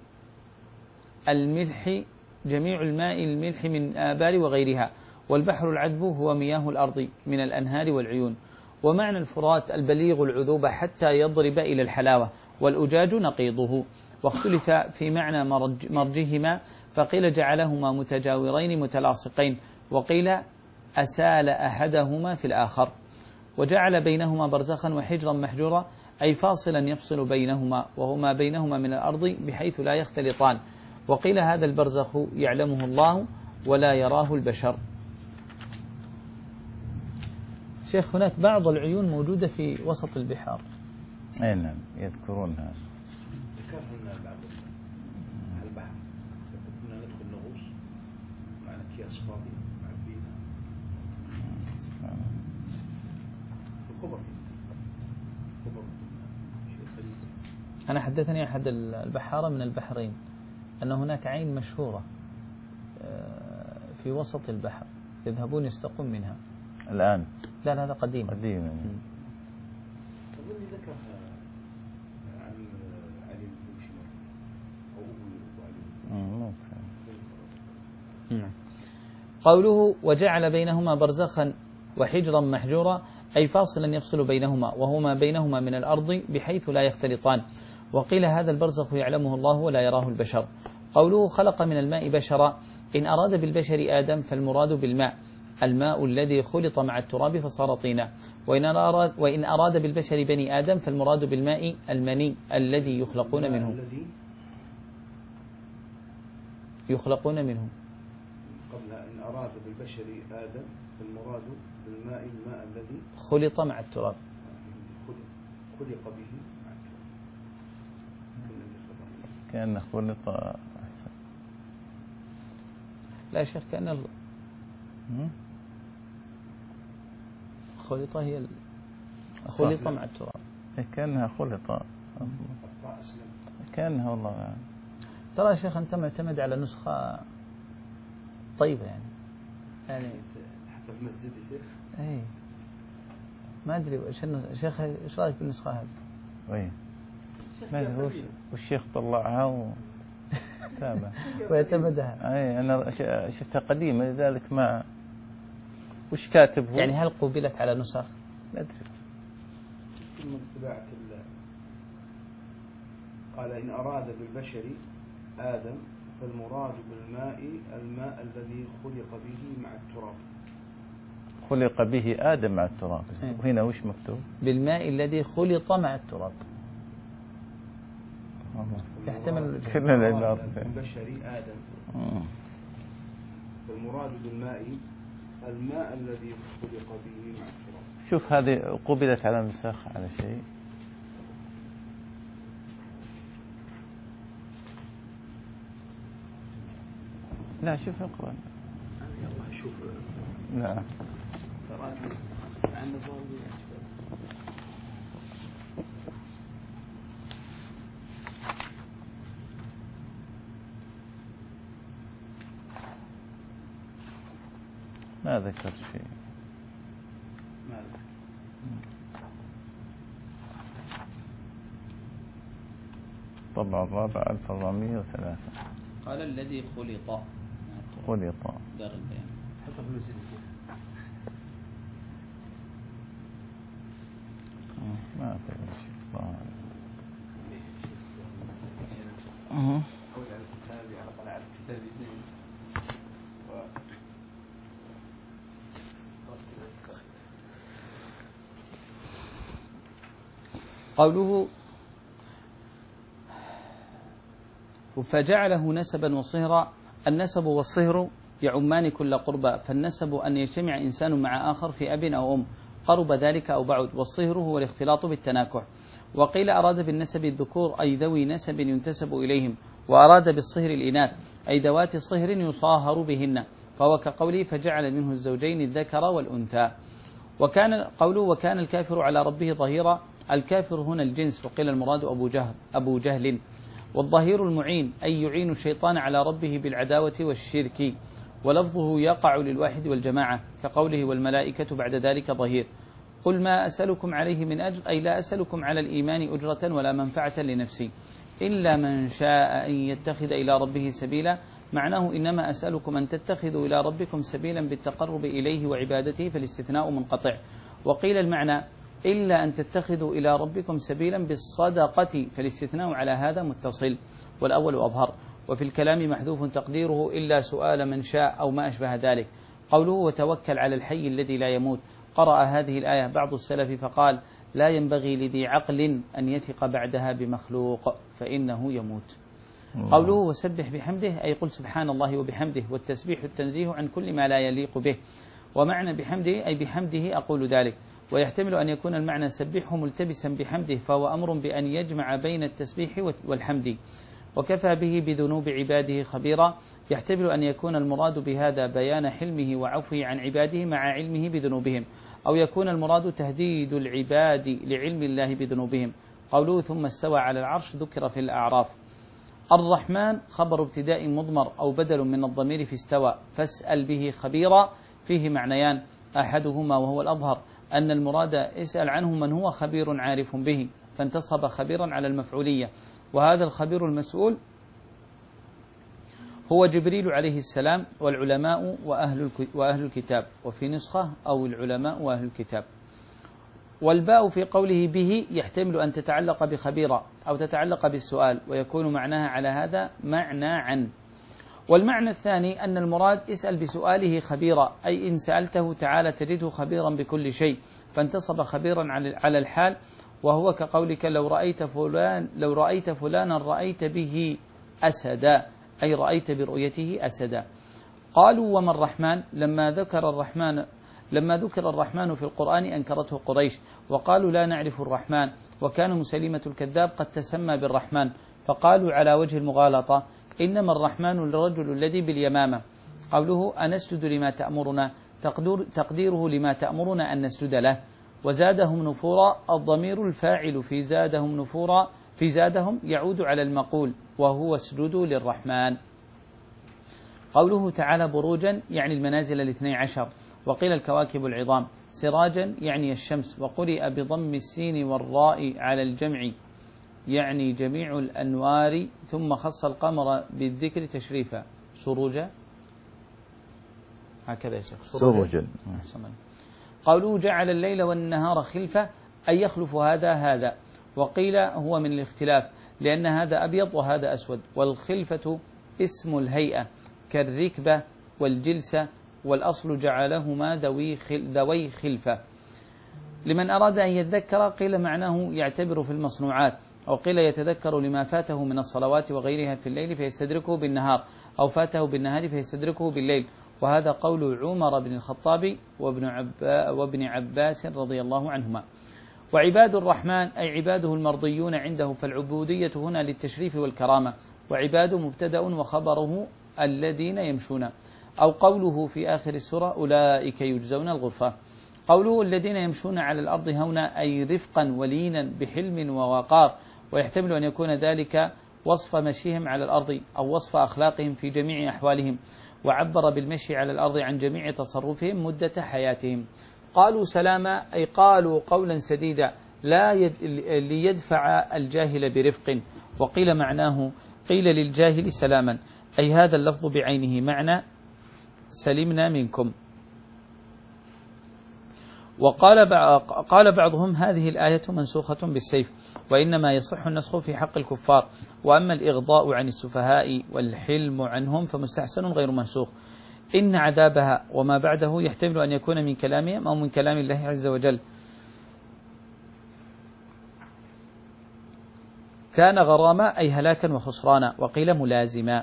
Speaker 2: الملح جميع الماء الملح من آبار وغيرها، والبحر العذب هو مياه الأرض من الأنهار والعيون. ومعنى الفرات البليغ العذوب حتى يضرب إلى الحلاوة، والأجاج نقيضه. واختلف في معنى مرج مرجهما، فقيل جعلهما متجاورين متلاصقين، وقيل أسال أحدهما في الآخر. وجعل بينهما برزخا وحجرا محجورا أي فاصلا يفصل بينهما وهو ما بينهما من الأرض بحيث لا يختلطان. وقيل هذا البرزخ يعلمه الله ولا يراه البشر. شيخ هناك بعض العيون موجودة في وسط البحار.
Speaker 3: أي نعم يذكرونها.
Speaker 1: ذكرنا بعض على البحر كنا ندخل نغوص معنا أكياس فاضية معبينا الخبر خبر شيء خليل.
Speaker 2: أنا حدثني أحد البحارة من البحرين أن هناك عين مشهورة في وسط البحر يذهبون يستقون منها
Speaker 3: الآن.
Speaker 2: لا لا هذا قديم
Speaker 3: قديم.
Speaker 1: أظني ذكرها عن علي البوشمر أو أبو علي.
Speaker 3: ممكن.
Speaker 2: نعم. قوله وجعل بينهما برزخا وحجرا محجورا أي فاصلا يفصل بينهما وهو ما بينهما من الأرض بحيث لا يختلطان. وقيل هذا البرزخ يعلمه الله ولا يراه البشر. قوله خلق من الماء بشرا إن أراد بالبشر آدم فالمراد بالماء الماء الذي خلط مع التراب فصار طينا، وإن أراد, وإن أراد بالبشر بني آدم فالمراد بالماء المني الذي يخلقون منه يخلقون منه
Speaker 1: قبل إن أراد بالبشر آدم فالمراد بالماء الماء الذي
Speaker 2: خلط مع التراب
Speaker 1: خلق به مع التراب
Speaker 3: كأنه خلط أحسن.
Speaker 2: لا شيخ كأن ال... خلط هي ال... خلط مع التراب
Speaker 3: كأنها خلط كأنها والله يعني.
Speaker 2: ترى يا شيخ أنت معتمد على نسخة طيبة يعني يعني
Speaker 1: حتى في المسجد يا شيخ
Speaker 2: اي ما ادري وش شيخ ايش رايك بالنسخه هذه؟
Speaker 3: وين؟ ما ادري وش والشيخ طلعها و تابع
Speaker 2: ويعتمدها.
Speaker 3: اي انا شفتها قديمه لذلك ما وش كاتب هو؟
Speaker 2: يعني هل قبلت على نسخ؟
Speaker 3: ما ادري.
Speaker 1: قال إن أراد بالبشر آدم فالمراد بالماء الماء الذي خلق به مع التراب.
Speaker 3: خلق به آدم مع التراب. وهنا وش مكتوب؟
Speaker 2: بالماء الذي خلط مع التراب. يحتمل
Speaker 3: كل العبارات
Speaker 1: بالبشر آدم فالمراد بالماء الماء الذي خلق به مع التراب.
Speaker 3: شوف هذه قبلت على نسخ على شيء. لا شوف اقرأ.
Speaker 1: يلا شوف.
Speaker 3: نعم. ما ذكرت شيء. طبع الرابع ألف وأربعمائة وثلاثة.
Speaker 2: قال الذي خلط
Speaker 3: خلط
Speaker 2: دار البيان
Speaker 1: حطه في المسجد.
Speaker 3: ما في شيء.
Speaker 1: أه. أول على الكتاب على طلع على الكتاب اثنين.
Speaker 2: قوله فجعله نسبا وصهرا. النسب والصهر يعمان كل قربى، فالنسب أن يجتمع إنسان مع آخر في أب أو أم قرب ذلك أو بعد، والصهر هو الاختلاط بالتناكح. وقيل أراد بالنسب الذكور أي ذوي نسب ينتسب إليهم، وأراد بالصهر الإناث أي ذوات صهر يصاهر بهن، فهو كقوله فجعل منه الزوجين الذكر والأنثى. وكان قوله وكان الكافر على ربه ظهيرا. الكافر هنا الجنس، وقيل المراد أبو جهل أبو جهل. والظهير المعين أي يعين الشيطان على ربه بالعداوة والشرك، ولفظه يقع للواحد والجماعة كقوله والملائكة بعد ذلك ظهير. قل ما أسألكم عليه من أجر أي لا أسألكم على الإيمان أجرة ولا منفعة لنفسي إلا من شاء أن يتخذ إلى ربه سبيلا. معناه إنما أسألكم أن تتخذوا إلى ربكم سبيلا بالتقرب إليه وعبادته، فالاستثناء منقطع. وقيل المعنى إلا أن تتخذوا إلى ربكم سبيلا بالصدقة، فالاستثناء على هذا متصل، والأول أظهر. وفي الكلام محذوف تقديره إلا سؤال من شاء أو ما أشبه ذلك. قوله وتوكل على الحي الذي لا يموت. قرأ هذه الآية بعض السلف فقال لا ينبغي لذي عقل أن يثق بعدها بمخلوق فإنه يموت. قوله وسبح بحمده أي قل سبحان الله وبحمده، والتسبيح التنزيه عن كل ما لا يليق به. ومعنى بحمده أي بحمده أقول ذلك. ويحتمل أن يكون المعنى سبحه ملتبسا بحمده، فهو أمر بأن يجمع بين التسبيح والحمد. وكفى به بذنوب عباده خبيرا. يحتمل أن يكون المراد بهذا بيان حلمه وعفوه عن عباده مع علمه بذنوبهم، أو يكون المراد تهديد العباد لعلم الله بذنوبهم. قوله ثم استوى على العرش ذكر في الأعراف. الرحمن خبر ابتداء مضمر أو بدل من الضمير في استوى، فاسأل به خبيرا فيه معنيان، أحدهما وهو الأظهر أن المراد اسأل عنه من هو خبير عارف به، فانتصب خبيرا على المفعولية، وهذا الخبير المسؤول هو جبريل عليه السلام والعلماء وأهل وأهل الكتاب، وفي نسخة أو العلماء وأهل الكتاب. والباء في قوله به يحتمل أن تتعلق بخبيرة أو تتعلق بالسؤال، ويكون معناها على هذا معنى عن. والمعنى الثاني أن المراد اسأل بسؤاله خبيرا، أي إن سألته تعالى تجده خبيرا بكل شيء، فانتصب خبيرا على الحال، وهو كقولك لو رأيت فلان لو رأيت فلانا رأيت به أسدا، أي رأيت برؤيته أسدا. قالوا وما الرحمن؟ لما ذكر الرحمن لما ذكر الرحمن في القرآن أنكرته قريش، وقالوا لا نعرف الرحمن، وكان مسيلمة الكذاب قد تسمى بالرحمن، فقالوا على وجه المغالطة إنما الرحمن الرجل الذي باليمامة. قوله أنسجد لما تأمرنا، تقديره لما تأمرنا أن نسجد له. وزادهم نفورا، الضمير الفاعل في زادهم نفورا في زادهم يعود على المقول، وهو اسجدوا للرحمن. قوله تعالى بروجا يعني المنازل الاثني عشر، وقيل الكواكب العظام. سراجا يعني الشمس، وقرئ بضم السين والراء على الجمع يعني جميع الأنوار، ثم خص القمر بالذكر تشريفا. سروجا هكذا يا شيخ،
Speaker 3: سروجا.
Speaker 2: قوله جعل الليل والنهار خلفة، أي يخلف هذا هذا. وقيل هو من الاختلاف، لأن هذا أبيض وهذا أسود، والخلفة اسم الهيئة كالركبة والجلسة، والأصل جعلهما ذوي خلفة. لمن أراد أن يتذكر قيل معناه يعتبر في المصنوعات، أو قيل يتذكر لما فاته من الصلوات وغيرها في الليل فيستدركه بالنهار، أو فاته بالنهار فيستدركه بالليل. وهذا قول عمر بن الخطاب وابن, عبا وابن عباس رضي الله عنهما. وعباد الرحمن أي عباده المرضيون عنده، فالعبودية هنا للتشريف والكرامة، وعباد مبتدأ وخبره الذين يمشون. أو قوله في آخر السورة أولئك يجزون الغرفة. قوله الذين يمشون على الأرض هونا أي رفقا ولينا بحلم ووقار، ويحتمل أن يكون ذلك وصف مشيهم على الأرض أو وصف أخلاقهم في جميع أحوالهم، وعبر بالمشي على الأرض عن جميع تصرفهم مدة حياتهم. قالوا سلاما أي قالوا قولا سديدا لا يد ليدفع الجاهل برفق. وقيل معناه قيل للجاهل سلاما، أي هذا اللفظ بعينه معنى سلمنا منكم. وقال قال بعضهم هذه الآية منسوخة بالسيف، وإنما يصح النسخ في حق الكفار، وأما الإغضاء عن السفهاء والحلم عنهم فمستحسن غير منسوخ. إن عذابها وما بعده يحتمل أن يكون من كلامهم أو من كلام الله عز وجل. كان غراما أي هلاكا وخسرانا، وقيل ملازما.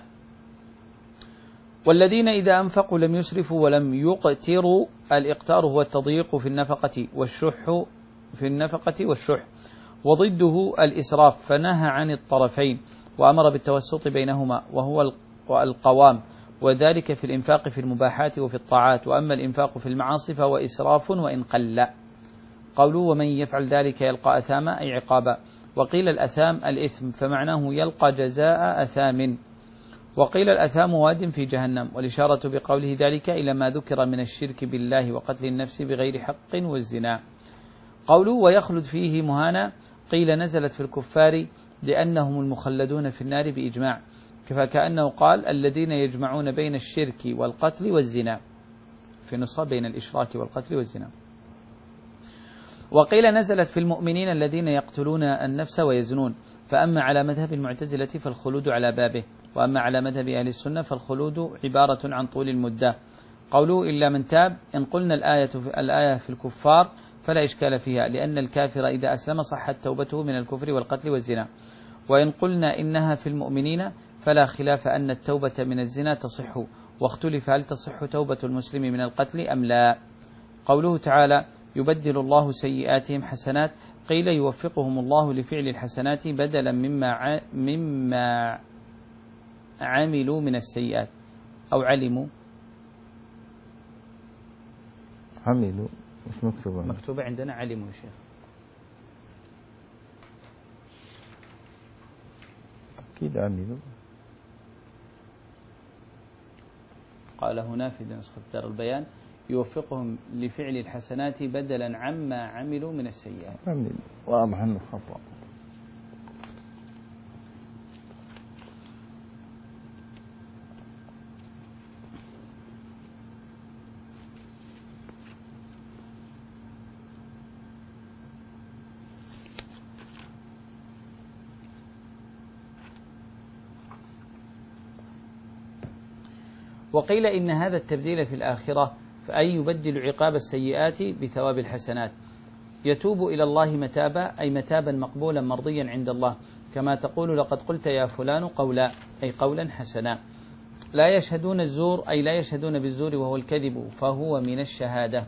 Speaker 2: والذين إذا أنفقوا لم يسرفوا ولم يقتروا، الإقتار هو التضييق في النفقة والشح في النفقة والشح، وضده الإسراف، فنهى عن الطرفين وأمر بالتوسط بينهما، وهو القوام، وذلك في الإنفاق في المباحات وفي الطاعات. وأما الإنفاق في المعاصي فهو إسراف وإن قل. قوله ومن يفعل ذلك يلقى أثاما أي عقابا. وقيل الأثام الإثم، فمعناه يلقى جزاء أثام. وقيل الأثام واد في جهنم، والإشارة بقوله ذلك إلى ما ذكر من الشرك بالله وقتل النفس بغير حق والزنا. قوله ويخلد فيه مهانا، قيل نزلت في الكفار لأنهم المخلدون في النار بإجماع، فكأنه قال الذين يجمعون بين الشرك والقتل والزنا، في نصها بين الإشراك والقتل والزنا. وقيل نزلت في المؤمنين الذين يقتلون النفس ويزنون، فأما على مذهب المعتزلة فالخلود على بابه، وأما على مذهب أهل السنة فالخلود عبارة عن طول المدة. قوله إلا من تاب، إن قلنا الآية في, الآية في الكفار فلا إشكال فيها، لأن الكافر إذا أسلم صحت توبته من الكفر والقتل والزنا. وإن قلنا إنها في المؤمنين فلا خلاف أن التوبة من الزنا تصح، واختلف هل تصح توبة المسلم من القتل أم لا. قوله تعالى يبدل الله سيئاتهم حسنات، قيل يوفقهم الله لفعل الحسنات بدلا مما مما عملوا من السيئات، أو علموا
Speaker 3: عملوا مش مكتوبة
Speaker 2: مكتوبة عندنا علموا يا شيخ.
Speaker 3: أكيد عملوا.
Speaker 2: قال هنا في نسخة دار البيان يوفقهم لفعل الحسنات بدلا عما عملوا من السيئات.
Speaker 3: عملوا واضح أنه خطأ.
Speaker 2: وقيل إن هذا التبديل في الآخرة فأي يبدل عقاب السيئات بثواب الحسنات، يتوب إلى الله متابا أي متابا مقبولا مرضيا عند الله، كما تقول لقد قلت يا فلان قولا أي قولا حسنا. لا يشهدون الزور أي لا يشهدون بالزور وهو الكذب فهو من الشهادة.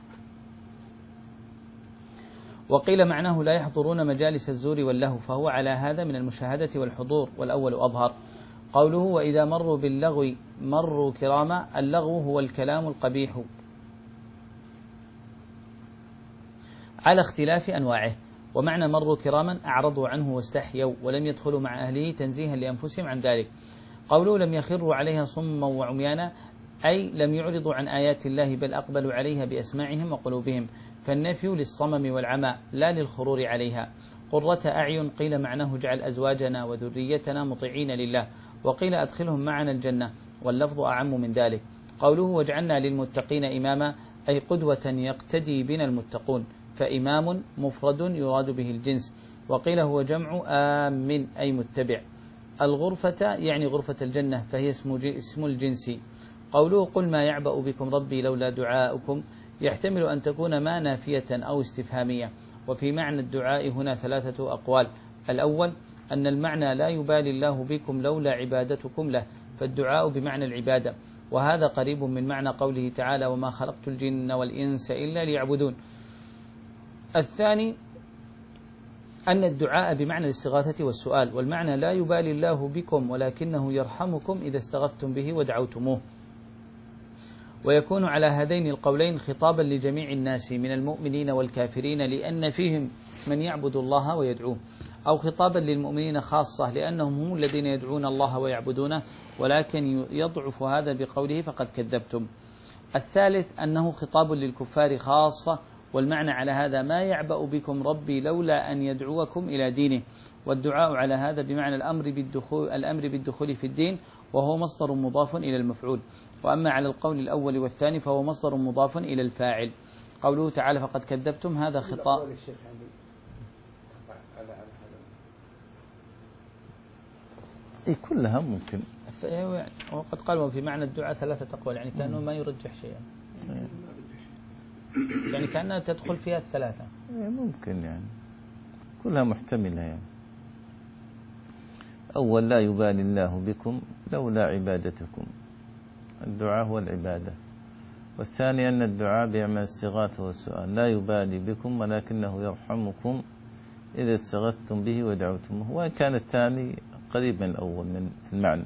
Speaker 2: وقيل معناه لا يحضرون مجالس الزور واللهو فهو على هذا من المشاهدة والحضور، والأول أظهر. قوله وإذا مروا باللغو مروا كراما، اللغو هو الكلام القبيح على اختلاف أنواعه، ومعنى مروا كراما أعرضوا عنه واستحيوا ولم يدخلوا مع أهله تنزيها لأنفسهم عن ذلك. قوله لم يخروا عليها صما وعميانا أي لم يعرضوا عن آيات الله بل أقبلوا عليها بأسماعهم وقلوبهم، فالنفي للصمم والعمى لا للخرور عليها. قرة أعين قيل معناه اجعل أزواجنا وذريتنا مطيعين لله، وقيل أدخلهم معنا الجنة، واللفظ أعم من ذلك. قوله واجعلنا للمتقين إماما أي قدوة يقتدي بنا المتقون، فإمام مفرد يراد به الجنس. وقيل هو جمع آمن أي متبع. الغرفة يعني غرفة الجنة فهي اسم الجنس. قوله قل ما يعبأ بكم ربي لولا دعاؤكم يحتمل أن تكون ما نافية أو استفهامية. وفي معنى الدعاء هنا ثلاثة أقوال. الأول أن المعنى لا يبالي الله بكم لولا عبادتكم له، فالدعاء بمعنى العبادة، وهذا قريب من معنى قوله تعالى وما خلقت الجن والإنس إلا ليعبدون. الثاني أن الدعاء بمعنى الاستغاثة والسؤال، والمعنى لا يبالي الله بكم ولكنه يرحمكم إذا استغثتم به ودعوتموه. ويكون على هذين القولين خطابا لجميع الناس من المؤمنين والكافرين لأن فيهم من يعبد الله ويدعوه، أو خطابا للمؤمنين خاصة لأنهم هم الذين يدعون الله ويعبدونه، ولكن يضعف هذا بقوله فقد كذبتم. الثالث أنه خطاب للكفار خاصة، والمعنى على هذا ما يعبأ بكم ربي لولا أن يدعوكم إلى دينه، والدعاء على هذا بمعنى الأمر بالدخول, الأمر بالدخول في الدين، وهو مصدر مضاف إلى المفعول. وأما على القول الأول والثاني فهو مصدر مضاف إلى الفاعل. قوله تعالى فقد كذبتم هذا خطاب
Speaker 3: إيه كلها ممكن.
Speaker 2: وقد قالوا في معنى الدعاء ثلاثة أقوال، يعني كأنه ما يرجح شيئا، يعني كأنها تدخل فيها الثلاثة.
Speaker 3: ممكن يعني كلها محتملة. يعني أول لا يبالي الله بكم لولا عبادتكم، الدعاء هو العبادة. والثاني أن الدعاء بيعمل استغاثة والسؤال، لا يبالي بكم ولكنه يرحمكم إذا استغثتم به ودعوتموه، وإن كان الثاني قريب من الأول من في المعنى.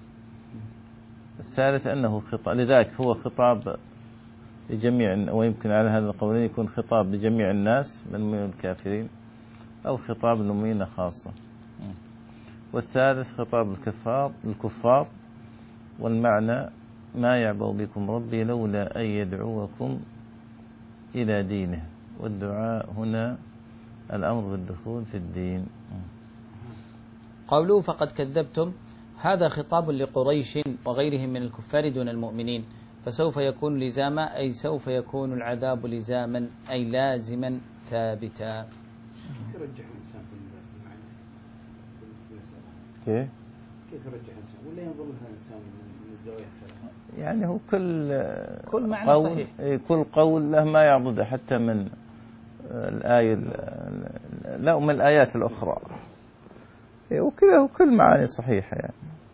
Speaker 3: الثالث أنه خطاب، لذلك هو خطاب لجميع، ويمكن على هذا القولين يكون خطاب لجميع الناس من المؤمنين والكافرين، أو خطاب للمؤمنين خاصة. والثالث خطاب الكفار الكفار والمعنى ما يعبأ بكم ربي لولا أن يدعوكم إلى دينه، والدعاء هنا الأمر بالدخول في الدين.
Speaker 2: قوله فقد كذبتم هذا خطاب لقريش وغيرهم من الكفار دون المؤمنين، فسوف يكون لزاما أي سوف يكون العذاب لزاما أي لازما ثابتا.
Speaker 1: يرجح الإنسان في المعنى
Speaker 3: كيف؟
Speaker 1: كيف يرجح الإنسان ولا ينظر لها الإنسان من الزوايا الثلاثة؟
Speaker 3: يعني هو كل
Speaker 2: كل معنى
Speaker 3: قول
Speaker 2: صحيح.
Speaker 3: كل قول له ما يعضد حتى من الآية لا ومن الآيات الأخرى، وكذا وكل معاني صحيحة يعني.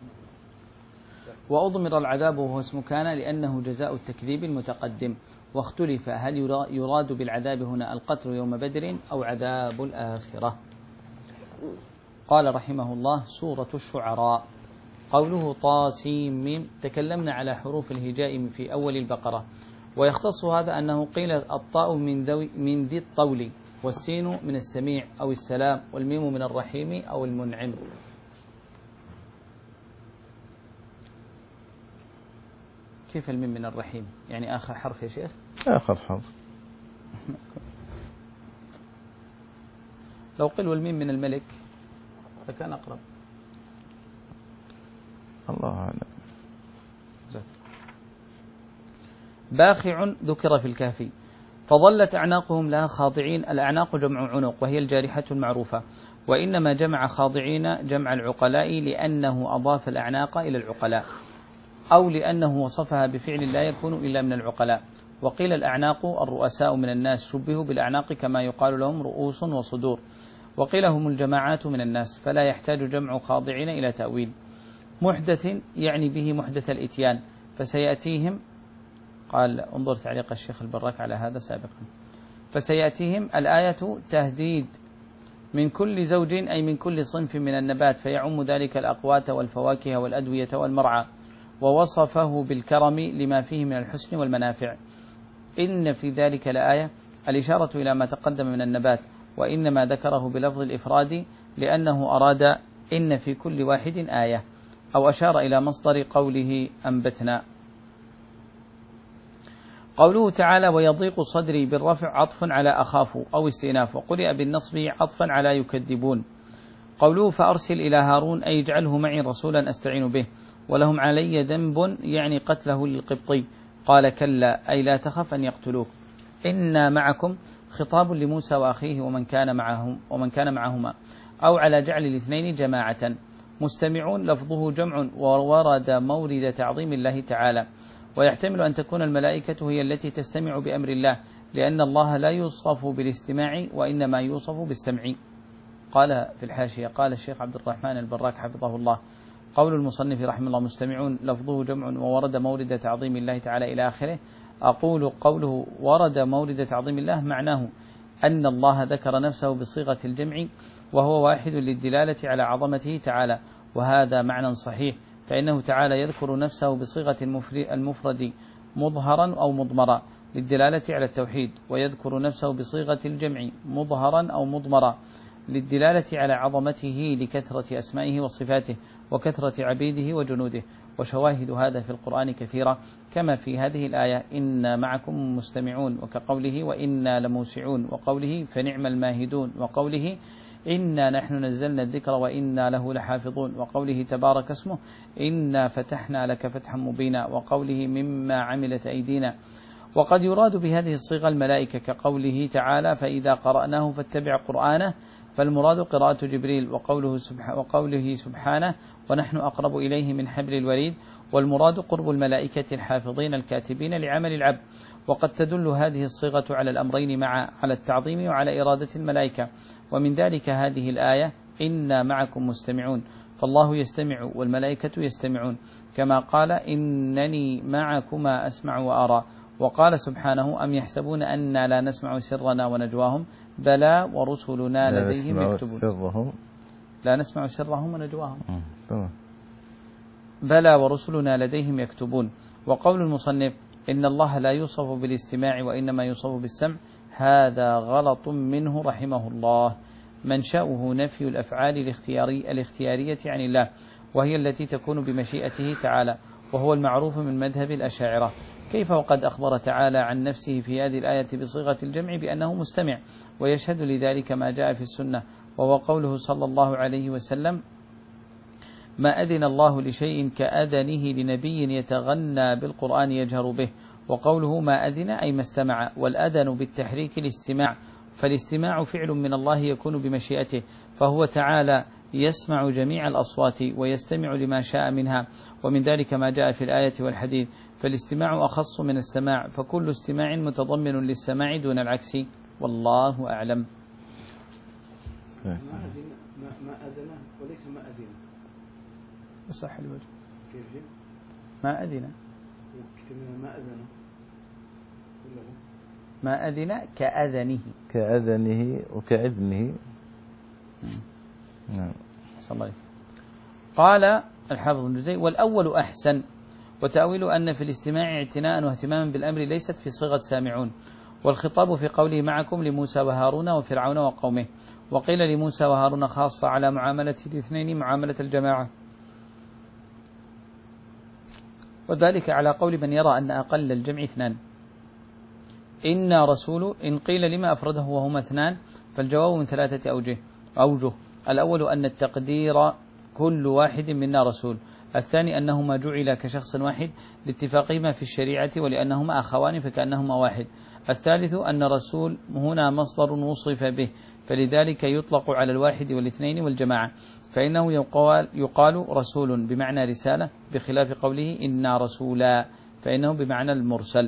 Speaker 2: وأضمر العذاب وهو اسم كان لأنه جزاء التكذيب المتقدم، واختلف هل يراد بالعذاب هنا القتل يوم بدر أو عذاب الآخرة. قال رحمه الله سورة الشعراء. قوله طاسيم تكلمنا على حروف الهجاء في أول البقرة، ويختص هذا أنه قيل الطاء من, من ذي الطول، والسين من السميع أو السلام، والميم من الرحيم أو المنعم. كيف الميم من الرحيم؟ يعني آخر حرف يا شيخ؟
Speaker 3: آخر حرف.
Speaker 2: لو قل والميم من الملك فكان أقرب.
Speaker 3: الله أعلم.
Speaker 2: باخع ذكر في الكهف فظلت أعناقهم لها خاضعين. الأعناق جمع عنق وهي الجارحة المعروفة، وإنما جمع خاضعين جمع العقلاء لأنه أضاف الأعناق إلى العقلاء. أو لأنه وصفها بفعل لا يكون إلا من العقلاء. وقيل الأعناق الرؤساء من الناس، شبهوا بالأعناق كما يقال لهم رؤوس وصدور. وقيل هم الجماعات من الناس، فلا يحتاج جمع خاضعين إلى تأويل. محدث يعني به محدث الإتيان، فسيأتيهم، قال انظر تعليق الشيخ البراك على هذا سابقا، فسيأتيهم الآية تهديد من كل زوج أي من كل صنف من النبات، فيعم ذلك الأقوات والفواكه والأدوية والمرعى، ووصفه بالكرم لما فيه من الحسن والمنافع. إن في ذلك لآية، الإشارة إلى ما تقدم من النبات، وإنما ذكره بلفظ الإفراد لأنه أراد إن في كل واحد آية، أو أشار إلى مصدر قوله أنبتنا. قوله تعالى ويضيق صدري بالرفع عطف على أخاف أو استئناف، وقرئ بالنصب عطفا على يكذبون. قوله فأرسل إلى هارون أي اجعله معي رسولا أستعين به، ولهم علي ذنب يعني قتله للقبطي، قال كلا أي لا تخف أن يقتلوك. إنا معكم خطاب لموسى وأخيه ومن كان معهم ومن كان معهما، أو على جعل الاثنين جماعة. مستمعون لفظه جمع وورد مورد تعظيم الله تعالى، ويحتمل أن تكون الملائكة هي التي تستمع بأمر الله، لأن الله لا يوصف بالاستماع وإنما يوصف بالسمع. قال في الحاشية قال الشيخ عبد الرحمن البراك حفظه الله قول المصنف رحمه الله مستمعون لفظه جمع وورد مورد تعظيم الله تعالى إلى آخره. أقول قوله ورد مورد تعظيم الله معناه أن الله ذكر نفسه بصيغة الجمع، وهو واحد للدلالة على عظمته تعالى، وهذا معنى صحيح، فإنه تعالى يذكر نفسه بصيغة المفرد مظهرا أو مضمرا للدلالة على التوحيد، ويذكر نفسه بصيغة الجمع مظهرا أو مضمرا للدلالة على عظمته لكثرة أسمائه وصفاته وكثرة عبيده وجنوده. وشواهد هذا في القرآن كثيرة، كما في هذه الآية إنا معكم مستمعون، وكقوله وإنا لموسعون، وقوله فنعم الماهدون، وقوله إنا نحن نزلنا الذكر وإنا له لحافظون، وقوله تبارك اسمه إنا فتحنا لك فتحا مبينا، وقوله مما عملت أيدينا. وقد يراد بهذه الصيغة الملائكة كقوله تعالى فإذا قرأناه فاتبع قرآنه، فالمراد قراءة جبريل، وقوله سبحانه, وقوله سبحانه ونحن أقرب إليه من حبل الوريد، والمراد قرب الملائكة الحافظين الكاتبين لعمل العبد. وقد تدل هذه الصيغة على الأمرين معا، على التعظيم وعلى إرادة الملائكة. ومن ذلك هذه الآية إنا معكم مستمعون، فالله يستمع والملائكة يستمعون، كما قال إنني معكما أسمع وأرى. وقال سبحانه أم يحسبون أننا لا نسمع سرنا ونجواهم بلى ورسلنا لديهم يكتبون.
Speaker 3: سرهم
Speaker 2: لا نسمع سرهم ونجواهم بلى ورسلنا لديهم يكتبون. وقول المصنف إن الله لا يوصف بالاستماع وإنما يوصف بالسمع، هذا غلط منه رحمه الله، منشأه نفي الأفعال الاختياري الاختيارية عن الله، وهي التي تكون بمشيئته تعالى، وهو المعروف من مذهب الأشاعرة. كيف وقد أخبر تعالى عن نفسه في هذه الآية بصيغة الجمع بأنه مستمع، ويشهد لذلك ما جاء في السنة، وهو قوله صلى الله عليه وسلم ما أذن الله لشيء كأذنه لنبي يتغنى بالقرآن يجهر به. وقوله ما أذن أي ما استمع، والأذن بالتحريك الاستماع، فالاستماع فعل من الله يكون بمشيئته، فهو تعالى يسمع جميع الأصوات ويستمع لما شاء منها، ومن ذلك ما جاء في الآية والحديث، فالاستماع أخص من السماع، فكل استماع متضمن للسماع دون العكس، والله أعلم.
Speaker 1: ما أذن ما أذن وليس ما أذن
Speaker 2: بصح الوجه
Speaker 1: كيف
Speaker 2: ما أذن
Speaker 1: وكتبنا ما أذن
Speaker 2: ما أذن كأذنه
Speaker 3: كأذنه وكأذنه. نعم.
Speaker 2: صلى الله عليه. قال الحافظ ابن جزي والأول أحسن، وتأويل أن في الاستماع اعتناء واهتماما بالأمر ليست في صيغة سامعون، والخطاب في قوله معكم لموسى وهارون وفرعون وقومه. وقيل لموسى وهارون خاصة على معاملة الاثنين معاملة الجماعة، وذلك على قول من يرى أن أقل الجمع اثنان. إنا رسول إن قيل لما أفرده وهما اثنان، فالجواب من ثلاثة أوجه أوجه الأول أن التقدير كل واحد منا رسول، الثاني أنهما جعل كشخص واحد لاتفاقهما في الشريعة ولأنهما أخوان فكأنهما واحد. الثالث أن رسول هنا مصدر وصف به فلذلك يطلق على الواحد والاثنين والجماعة، فإنه يقال, يقال رسول بمعنى رسالة بخلاف قوله إنا رسولا فإنه بمعنى المرسل.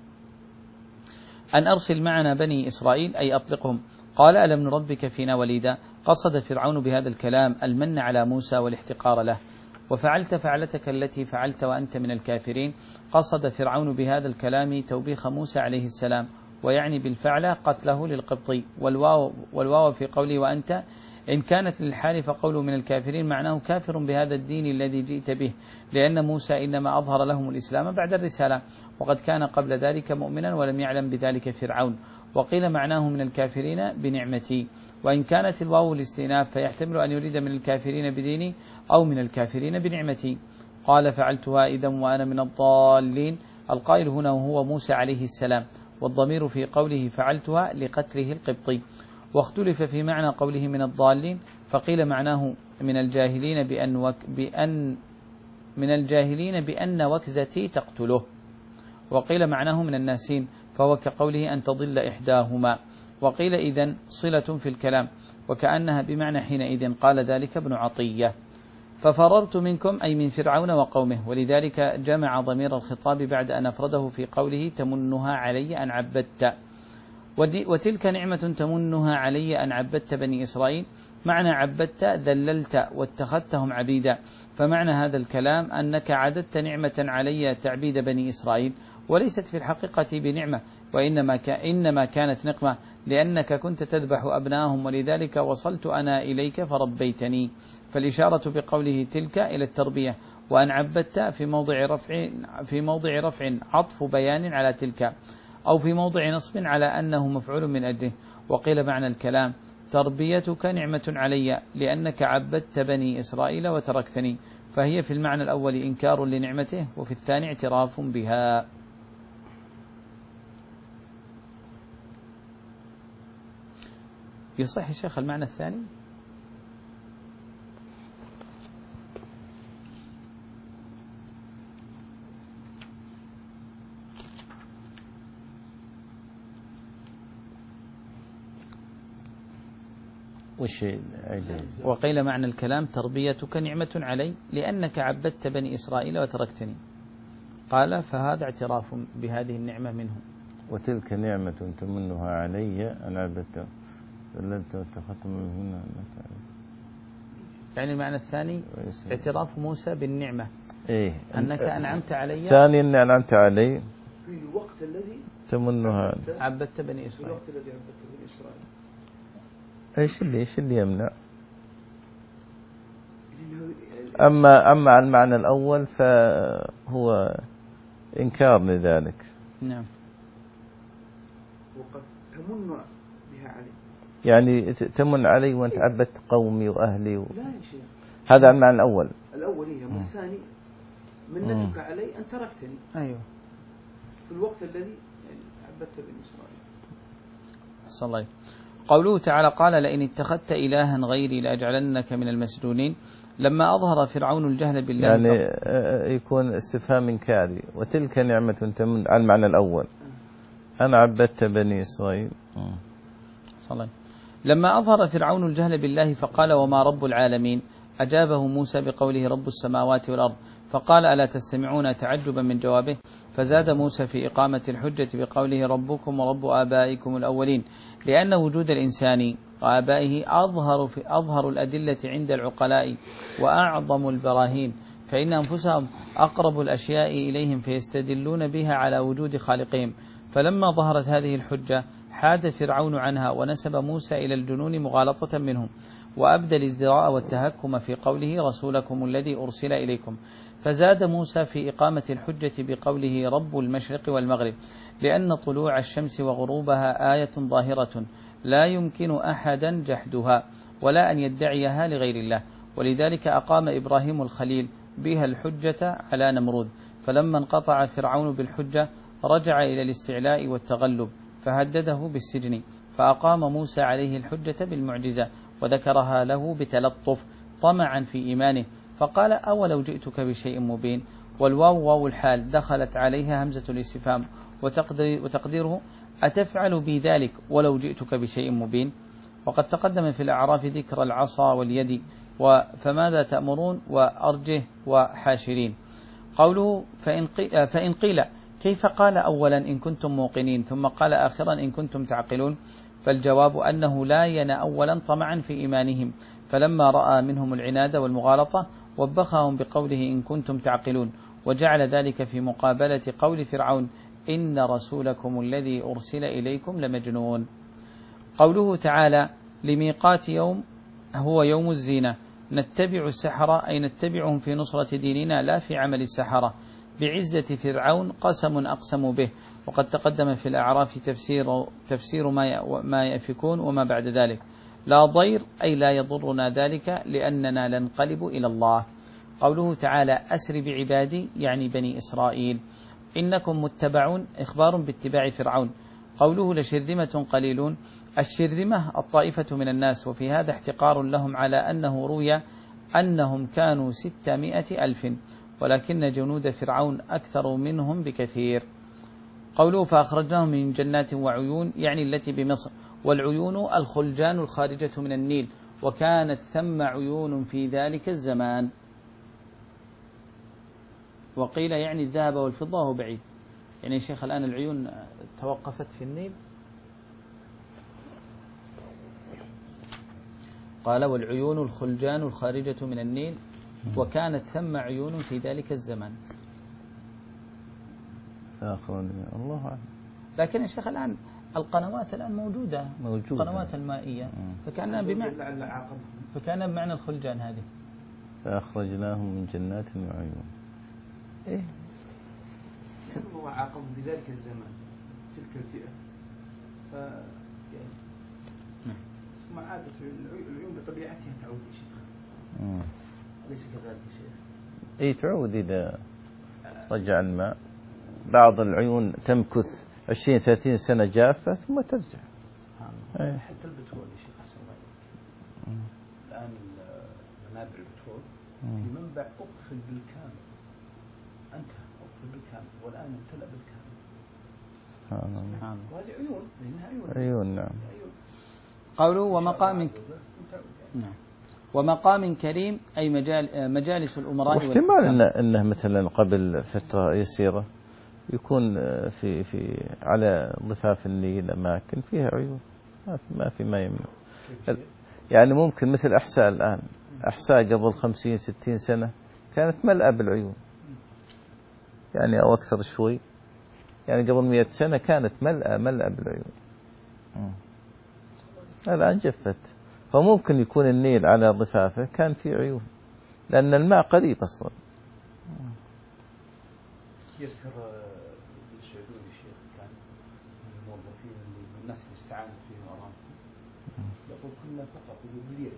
Speaker 2: أن أرسل معنا بني إسرائيل أي أطلقهم. قال ألم نربك فينا وليدا. قصد فرعون بهذا الكلام المن على موسى والاحتقار له. وفعلت فعلتك التي فعلت وأنت من الكافرين. قصد فرعون بهذا الكلام توبيخ موسى عليه السلام، ويعني بالفعل قتله للقبطي، والواو, والواو في قوله وأنت إن كانت للحال فقول من الكافرين معناه كافر بهذا الدين الذي جئت به، لأن موسى إنما أظهر لهم الإسلام بعد الرسالة، وقد كان قبل ذلك مؤمنا ولم يعلم بذلك فرعون. وقيل معناه من الكافرين بنعمتي، وإن كانت الواو الاستئناف فيحتمل أن يريد من الكافرين بديني أو من الكافرين بنعمتي. قال فعلتها إذا وأنا من الضالين. القائل هنا وهو موسى عليه السلام، والضمير في قوله فعلتها لقتله القبطي. واختلف في معنى قوله من الضالين، فقيل معناه من الجاهلين بأن, وك بأن من الجاهلين بأن وكزتي تقتله، وقيل معناه من الناسين فهو كقوله أن تضل إحداهما. وقيل إذن صلة في الكلام، وكأنها بمعنى حينئذ قال ذلك ابن عطية. ففررت منكم أي من فرعون وقومه، ولذلك جمع ضمير الخطاب بعد أن أفرده في قوله تمنها علي أن عبدت. وتلك نعمة تمنها علي أن عبدت بني إسرائيل، معنى عبدت ذللت واتخذتهم عبيدا. فمعنى هذا الكلام أنك عددت نعمة علي تعبيد بني إسرائيل، وليست في الحقيقة بنعمة، وإنما إنما كانت نقمة لأنك كنت تذبح أبناءهم، ولذلك وصلت أنا إليك فربيتني. فالإشارة بقوله تلك إلى التربية، وأن عبدت في موضع رفع في موضع رفع عطف بيان على تلك، أو في موضع نصب على أنه مفعول من أجله. وقيل معنى الكلام تربيتك نعمة علي لأنك عبدت بني إسرائيل وتركتني، فهي في المعنى الأول إنكار لنعمته، وفي الثاني اعتراف بها. يصح شيخ المعنى الثاني؟
Speaker 3: وش عجز؟
Speaker 2: وقيل معنى الكلام تربيتك نعمة علي لأنك عبدت بني إسرائيل وتركتني. قال فهذا اعتراف بهذه النعمة منه.
Speaker 3: وتلك نعمة تمنها علي أن عبدت ذللت واتخذتم منهن.
Speaker 2: يعني المعنى الثاني اعتراف موسى بالنعمة،
Speaker 3: إيه؟
Speaker 2: أنك أنعمت علي.
Speaker 3: ثانيا أن أنعمت علي
Speaker 1: في الوقت الذي
Speaker 3: تمنها
Speaker 2: عبدت بني إسرائيل.
Speaker 1: في الوقت الذي عبدت بني إسرائيل.
Speaker 3: ايش اللي ايش اللي يمنع؟ اما اما على المعنى الاول فهو انكار لذلك.
Speaker 2: نعم.
Speaker 1: وقد تمن بها علي،
Speaker 3: يعني تمن علي وانت عبدت قومي واهلي و...
Speaker 1: لا يا شيخ،
Speaker 3: هذا على المعنى الاول.
Speaker 1: الاول هي، اما الثاني منتك علي ان تركتني.
Speaker 2: ايوه.
Speaker 1: في الوقت الذي يعني عبدت بني اسرائيل.
Speaker 2: صلى الله عليه. قوله تعالى قال لئن اتخذت إلها غيري لأجعلنك من المسجونين. لما أظهر فرعون الجهل بالله
Speaker 3: يعني يكون استفهام إنكاري. وتلك نعمة تمن على المعنى الأول، أنا عبدت بني إسرائيل.
Speaker 2: صلى الله عليه. لما أظهر فرعون الجهل بالله فقال وما رب العالمين، أجابه موسى بقوله رب السماوات والأرض، فقال ألا تستمعون تعجبا من جوابه. فزاد موسى في إقامة الحجة بقوله ربكم ورب آبائكم الأولين، لأن وجود الإنسان وآبائه أظهر في أظهر الأدلة عند العقلاء وأعظم البراهين، فإن أنفسهم أقرب الأشياء إليهم فيستدلون بها على وجود خالقهم. فلما ظهرت هذه الحجة حاد فرعون عنها ونسب موسى إلى الجنون مغالطة منهم، وأبدى الازدراء والتهكم في قوله رسولكم الذي أرسل إليكم. فزاد موسى في إقامة الحجة بقوله رب المشرق والمغرب، لأن طلوع الشمس وغروبها آية ظاهرة لا يمكن أحدا جحدها ولا أن يدعيها لغير الله، ولذلك أقام إبراهيم الخليل بها الحجة على نمرود. فلما انقطع فرعون بالحجة رجع إلى الاستعلاء والتغلب فهدده بالسجن، فأقام موسى عليه الحجة بالمعجزة وذكرها له بتلطف طمعا في إيمانه، فقال أولو جئتك بشيء مبين، والواو واو الحال دخلت عليها همزة الاستفهام وتقديره أتفعل بي ذلك ولو جئتك بشيء مبين. وقد تقدم في الأعراف ذكر العصا واليد، فماذا تأمرون وأرجه وحاشرين. قوله فإن قيل كيف قال أولا إن كنتم موقنين ثم قال آخرا إن كنتم تعقلون، فالجواب أنه لا ين أولا طمعا في إيمانهم، فلما رأى منهم العناد والمغالطة وبخهم بقوله إن كنتم تعقلون، وجعل ذلك في مقابلة قول فرعون إن رسولكم الذي أرسل إليكم لمجنون. قوله تعالى لميقات يوم هو يوم الزينة، نتبع السحرة أي نتبعهم في نصرة ديننا لا في عمل السحرة، بعزة فرعون قسم أقسم به. وقد تقدم في الأعراف تفسير, تفسير ما ما يأفكون وما بعد ذلك. لا ضير أي لا يضرنا ذلك لأننا ننقلب إلى الله. قوله تعالى أسر بعبادي يعني بني إسرائيل، إنكم متبعون إخبار باتباع فرعون. قوله لشرذمة قليلون، الشرذمة الطائفة من الناس، وفي هذا احتقار لهم على أنه روي أنهم كانوا ستمائة ألف، ولكن جنود فرعون أكثر منهم بكثير. قوله فأخرجناهم من جنات وعيون يعني التي بمصر، والعيون الخلجان الخارجة من النيل، وكانت ثم عيون في ذلك الزمان. وقيل يعني الذهب والفضة وهو بعيد. يعني يا شيخ الآن العيون توقفت في النيل، قال والعيون الخلجان الخارجة من النيل وكانت ثم عيون في ذلك الزمان.
Speaker 3: الله أعلم.
Speaker 2: لكن يا شيخ الآن القنوات الآن موجودة،
Speaker 3: موجودة
Speaker 2: القنوات المائية، فكان بمعنى فكان بمعنى الخلجان هذه.
Speaker 3: فأخرجناهم من جنات وعيون.
Speaker 1: إيه هو عاقب بذلك الزمان تلك الفئة، ف يعني ثم عادت العيون بطبيعتها تعود يا شيخ، أليس كذلك يا شيخ؟
Speaker 3: إيه تعود إذا رجع الماء. بعض العيون تمكث عشرين ثلاثين سنة جافة ثم ترجع.
Speaker 1: سبحان الله. حتى البترول يا شيخ حسن الله، الآن منابع البترول المنبع أقفل بالكامل، انتهى أقفل بالكامل، والآن امتلأ بالكامل.
Speaker 3: سبحان الله.
Speaker 1: وهذه عيون، لأنها عيون.
Speaker 3: عيون نعم.
Speaker 1: عيون.
Speaker 2: قوله ومقام نعم ومقام كريم أي مجال مجالس الأمراء.
Speaker 3: واحتمال إنه, إنه مثلا قبل فترة يسيرة يكون في في على ضفاف النيل أماكن فيها عيون، ما في ما في ما يمنع. يعني ممكن مثل أحساء الآن، أحساء قبل خمسين ستين سنة كانت ملأة بالعيون، يعني أو أكثر شوي، يعني قبل مئة سنة كانت ملأة ملأة بالعيون، الآن جفت. فممكن يكون النيل على ضفافه كان فيه عيون، لأن الماء قريب أصلا.
Speaker 1: يذكر السعودي الشيخ كان من الموظفين اللي الناس اللي استعانوا فيهم أرامكم، يقول كنا فقط باليد،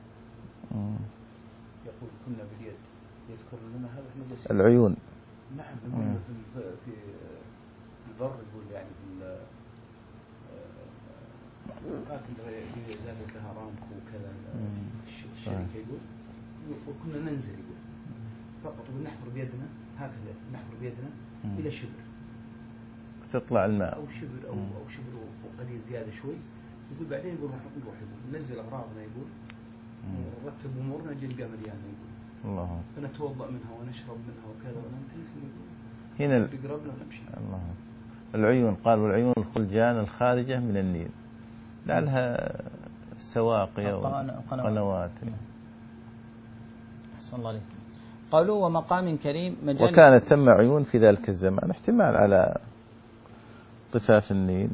Speaker 1: يقول كنا باليد، يذكر لنا هذا احنا
Speaker 3: العيون.
Speaker 1: نعم يقول في في البر، يقول يعني في الأماكن اللي زادت لها أرامكو وكذا الشركة، يقول وكنا ننزل يقول فقط ونحفر بيدنا هكذا، نحفر بيدنا إلى شبر
Speaker 3: تطلع الماء
Speaker 1: أو شبر أو أو شبر وقليل زيادة شوي، يقول بعدين يقول راح نروح ننزل أغراضنا، يقول نرتب أمورنا جلقة مليانة، يقول
Speaker 3: الله،
Speaker 1: فنتوضأ منها ونشرب منها وكذا ونمتلك، يقول
Speaker 3: هنا
Speaker 1: بقربنا ونمشي.
Speaker 3: الله. العيون قال والعيون الخلجان الخارجة من النيل، لعلها السواقي وقنوات.
Speaker 2: أحسن الله عليك. قالوا ومقام كريم مجالس،
Speaker 3: وكانت ثم عيون في ذلك الزمان، احتمال على ضفاف النيل.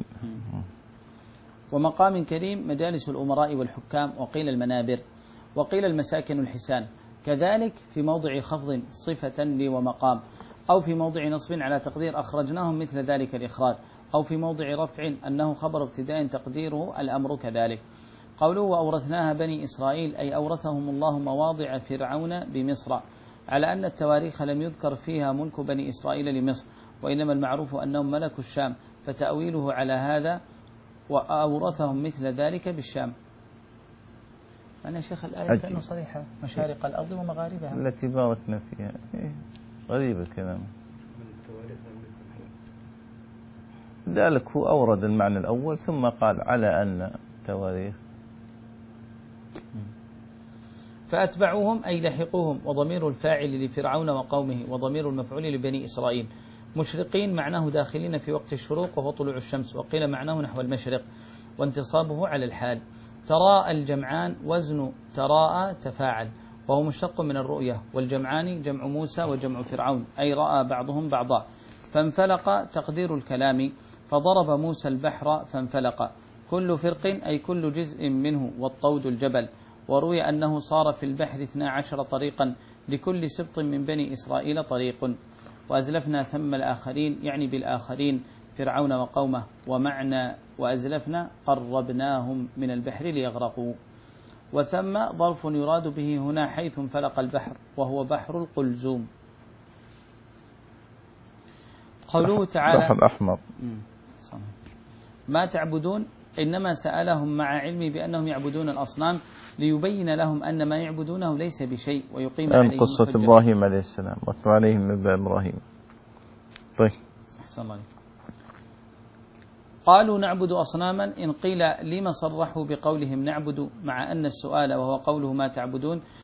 Speaker 2: ومقام كريم مجالس الأمراء والحكام، وقيل المنابر، وقيل المساكن الحسان، كذلك في موضع خفض صفة لي ومقام، أو في موضع نصب على تقدير أخرجناهم مثل ذلك الإخراج، أو في موضع رفع أنه خبر ابتداء تقديره الأمر كذلك. قوله وأورثناها بني إسرائيل أي أورثهم الله مواضع فرعون بمصر، على أن التواريخ لم يذكر فيها ملك بني إسرائيل لمصر، وإنما المعروف أنهم ملكوا الشام، فتأويله على هذا وأورثهم مثل ذلك بالشام. أنا شيخ الآية كأنه صريحة مشارق الأرض ومغاربها
Speaker 3: التي باركنا فيها. إيه. غريب الكلام. ذلك هو أورد المعنى الأول ثم قال على أن تواريخ.
Speaker 2: فأتبعوهم أي لحقوهم، وضمير الفاعل لفرعون وقومه وضمير المفعول لبني إسرائيل. مشرقين معناه داخلين في وقت الشروق وهو طلوع الشمس، وقيل معناه نحو المشرق وانتصابه على الحال. تراءى الجمعان وزن تراءى تفاعل، وهو مشتق من الرؤية، والجمعان جمع موسى وجمع فرعون أي رأى بعضهم بعضا. فانفلق تقدير الكلام فضرب موسى البحر فانفلق. كل فرق أي كل جزء منه، والطود الجبل. وروي أنه صار في البحر اثنا عشر طريقا لكل سبط من بني إسرائيل طريق. وأزلفنا ثم الآخرين يعني بالآخرين فرعون وقومه، ومعنى وأزلفنا قربناهم من البحر ليغرقوا. وثم ظرف يراد به هنا حيث انفلق البحر وهو بحر القلزوم. قوله تعالى
Speaker 3: بحر أحمر.
Speaker 2: ما تعبدون إنما سألهم مع علمي بأنهم يعبدون الأصنام ليبين لهم أن ما يعبدونه ليس بشيء ويقيم عليهم
Speaker 3: قصة إبراهيم عليه السلام واتلو عليهم نبأ إبراهيم. طيب
Speaker 2: أحسن الله. قالوا نعبد أصناما، إن قيل لما صرحوا بقولهم نعبد مع أن السؤال وهو قوله ما تعبدون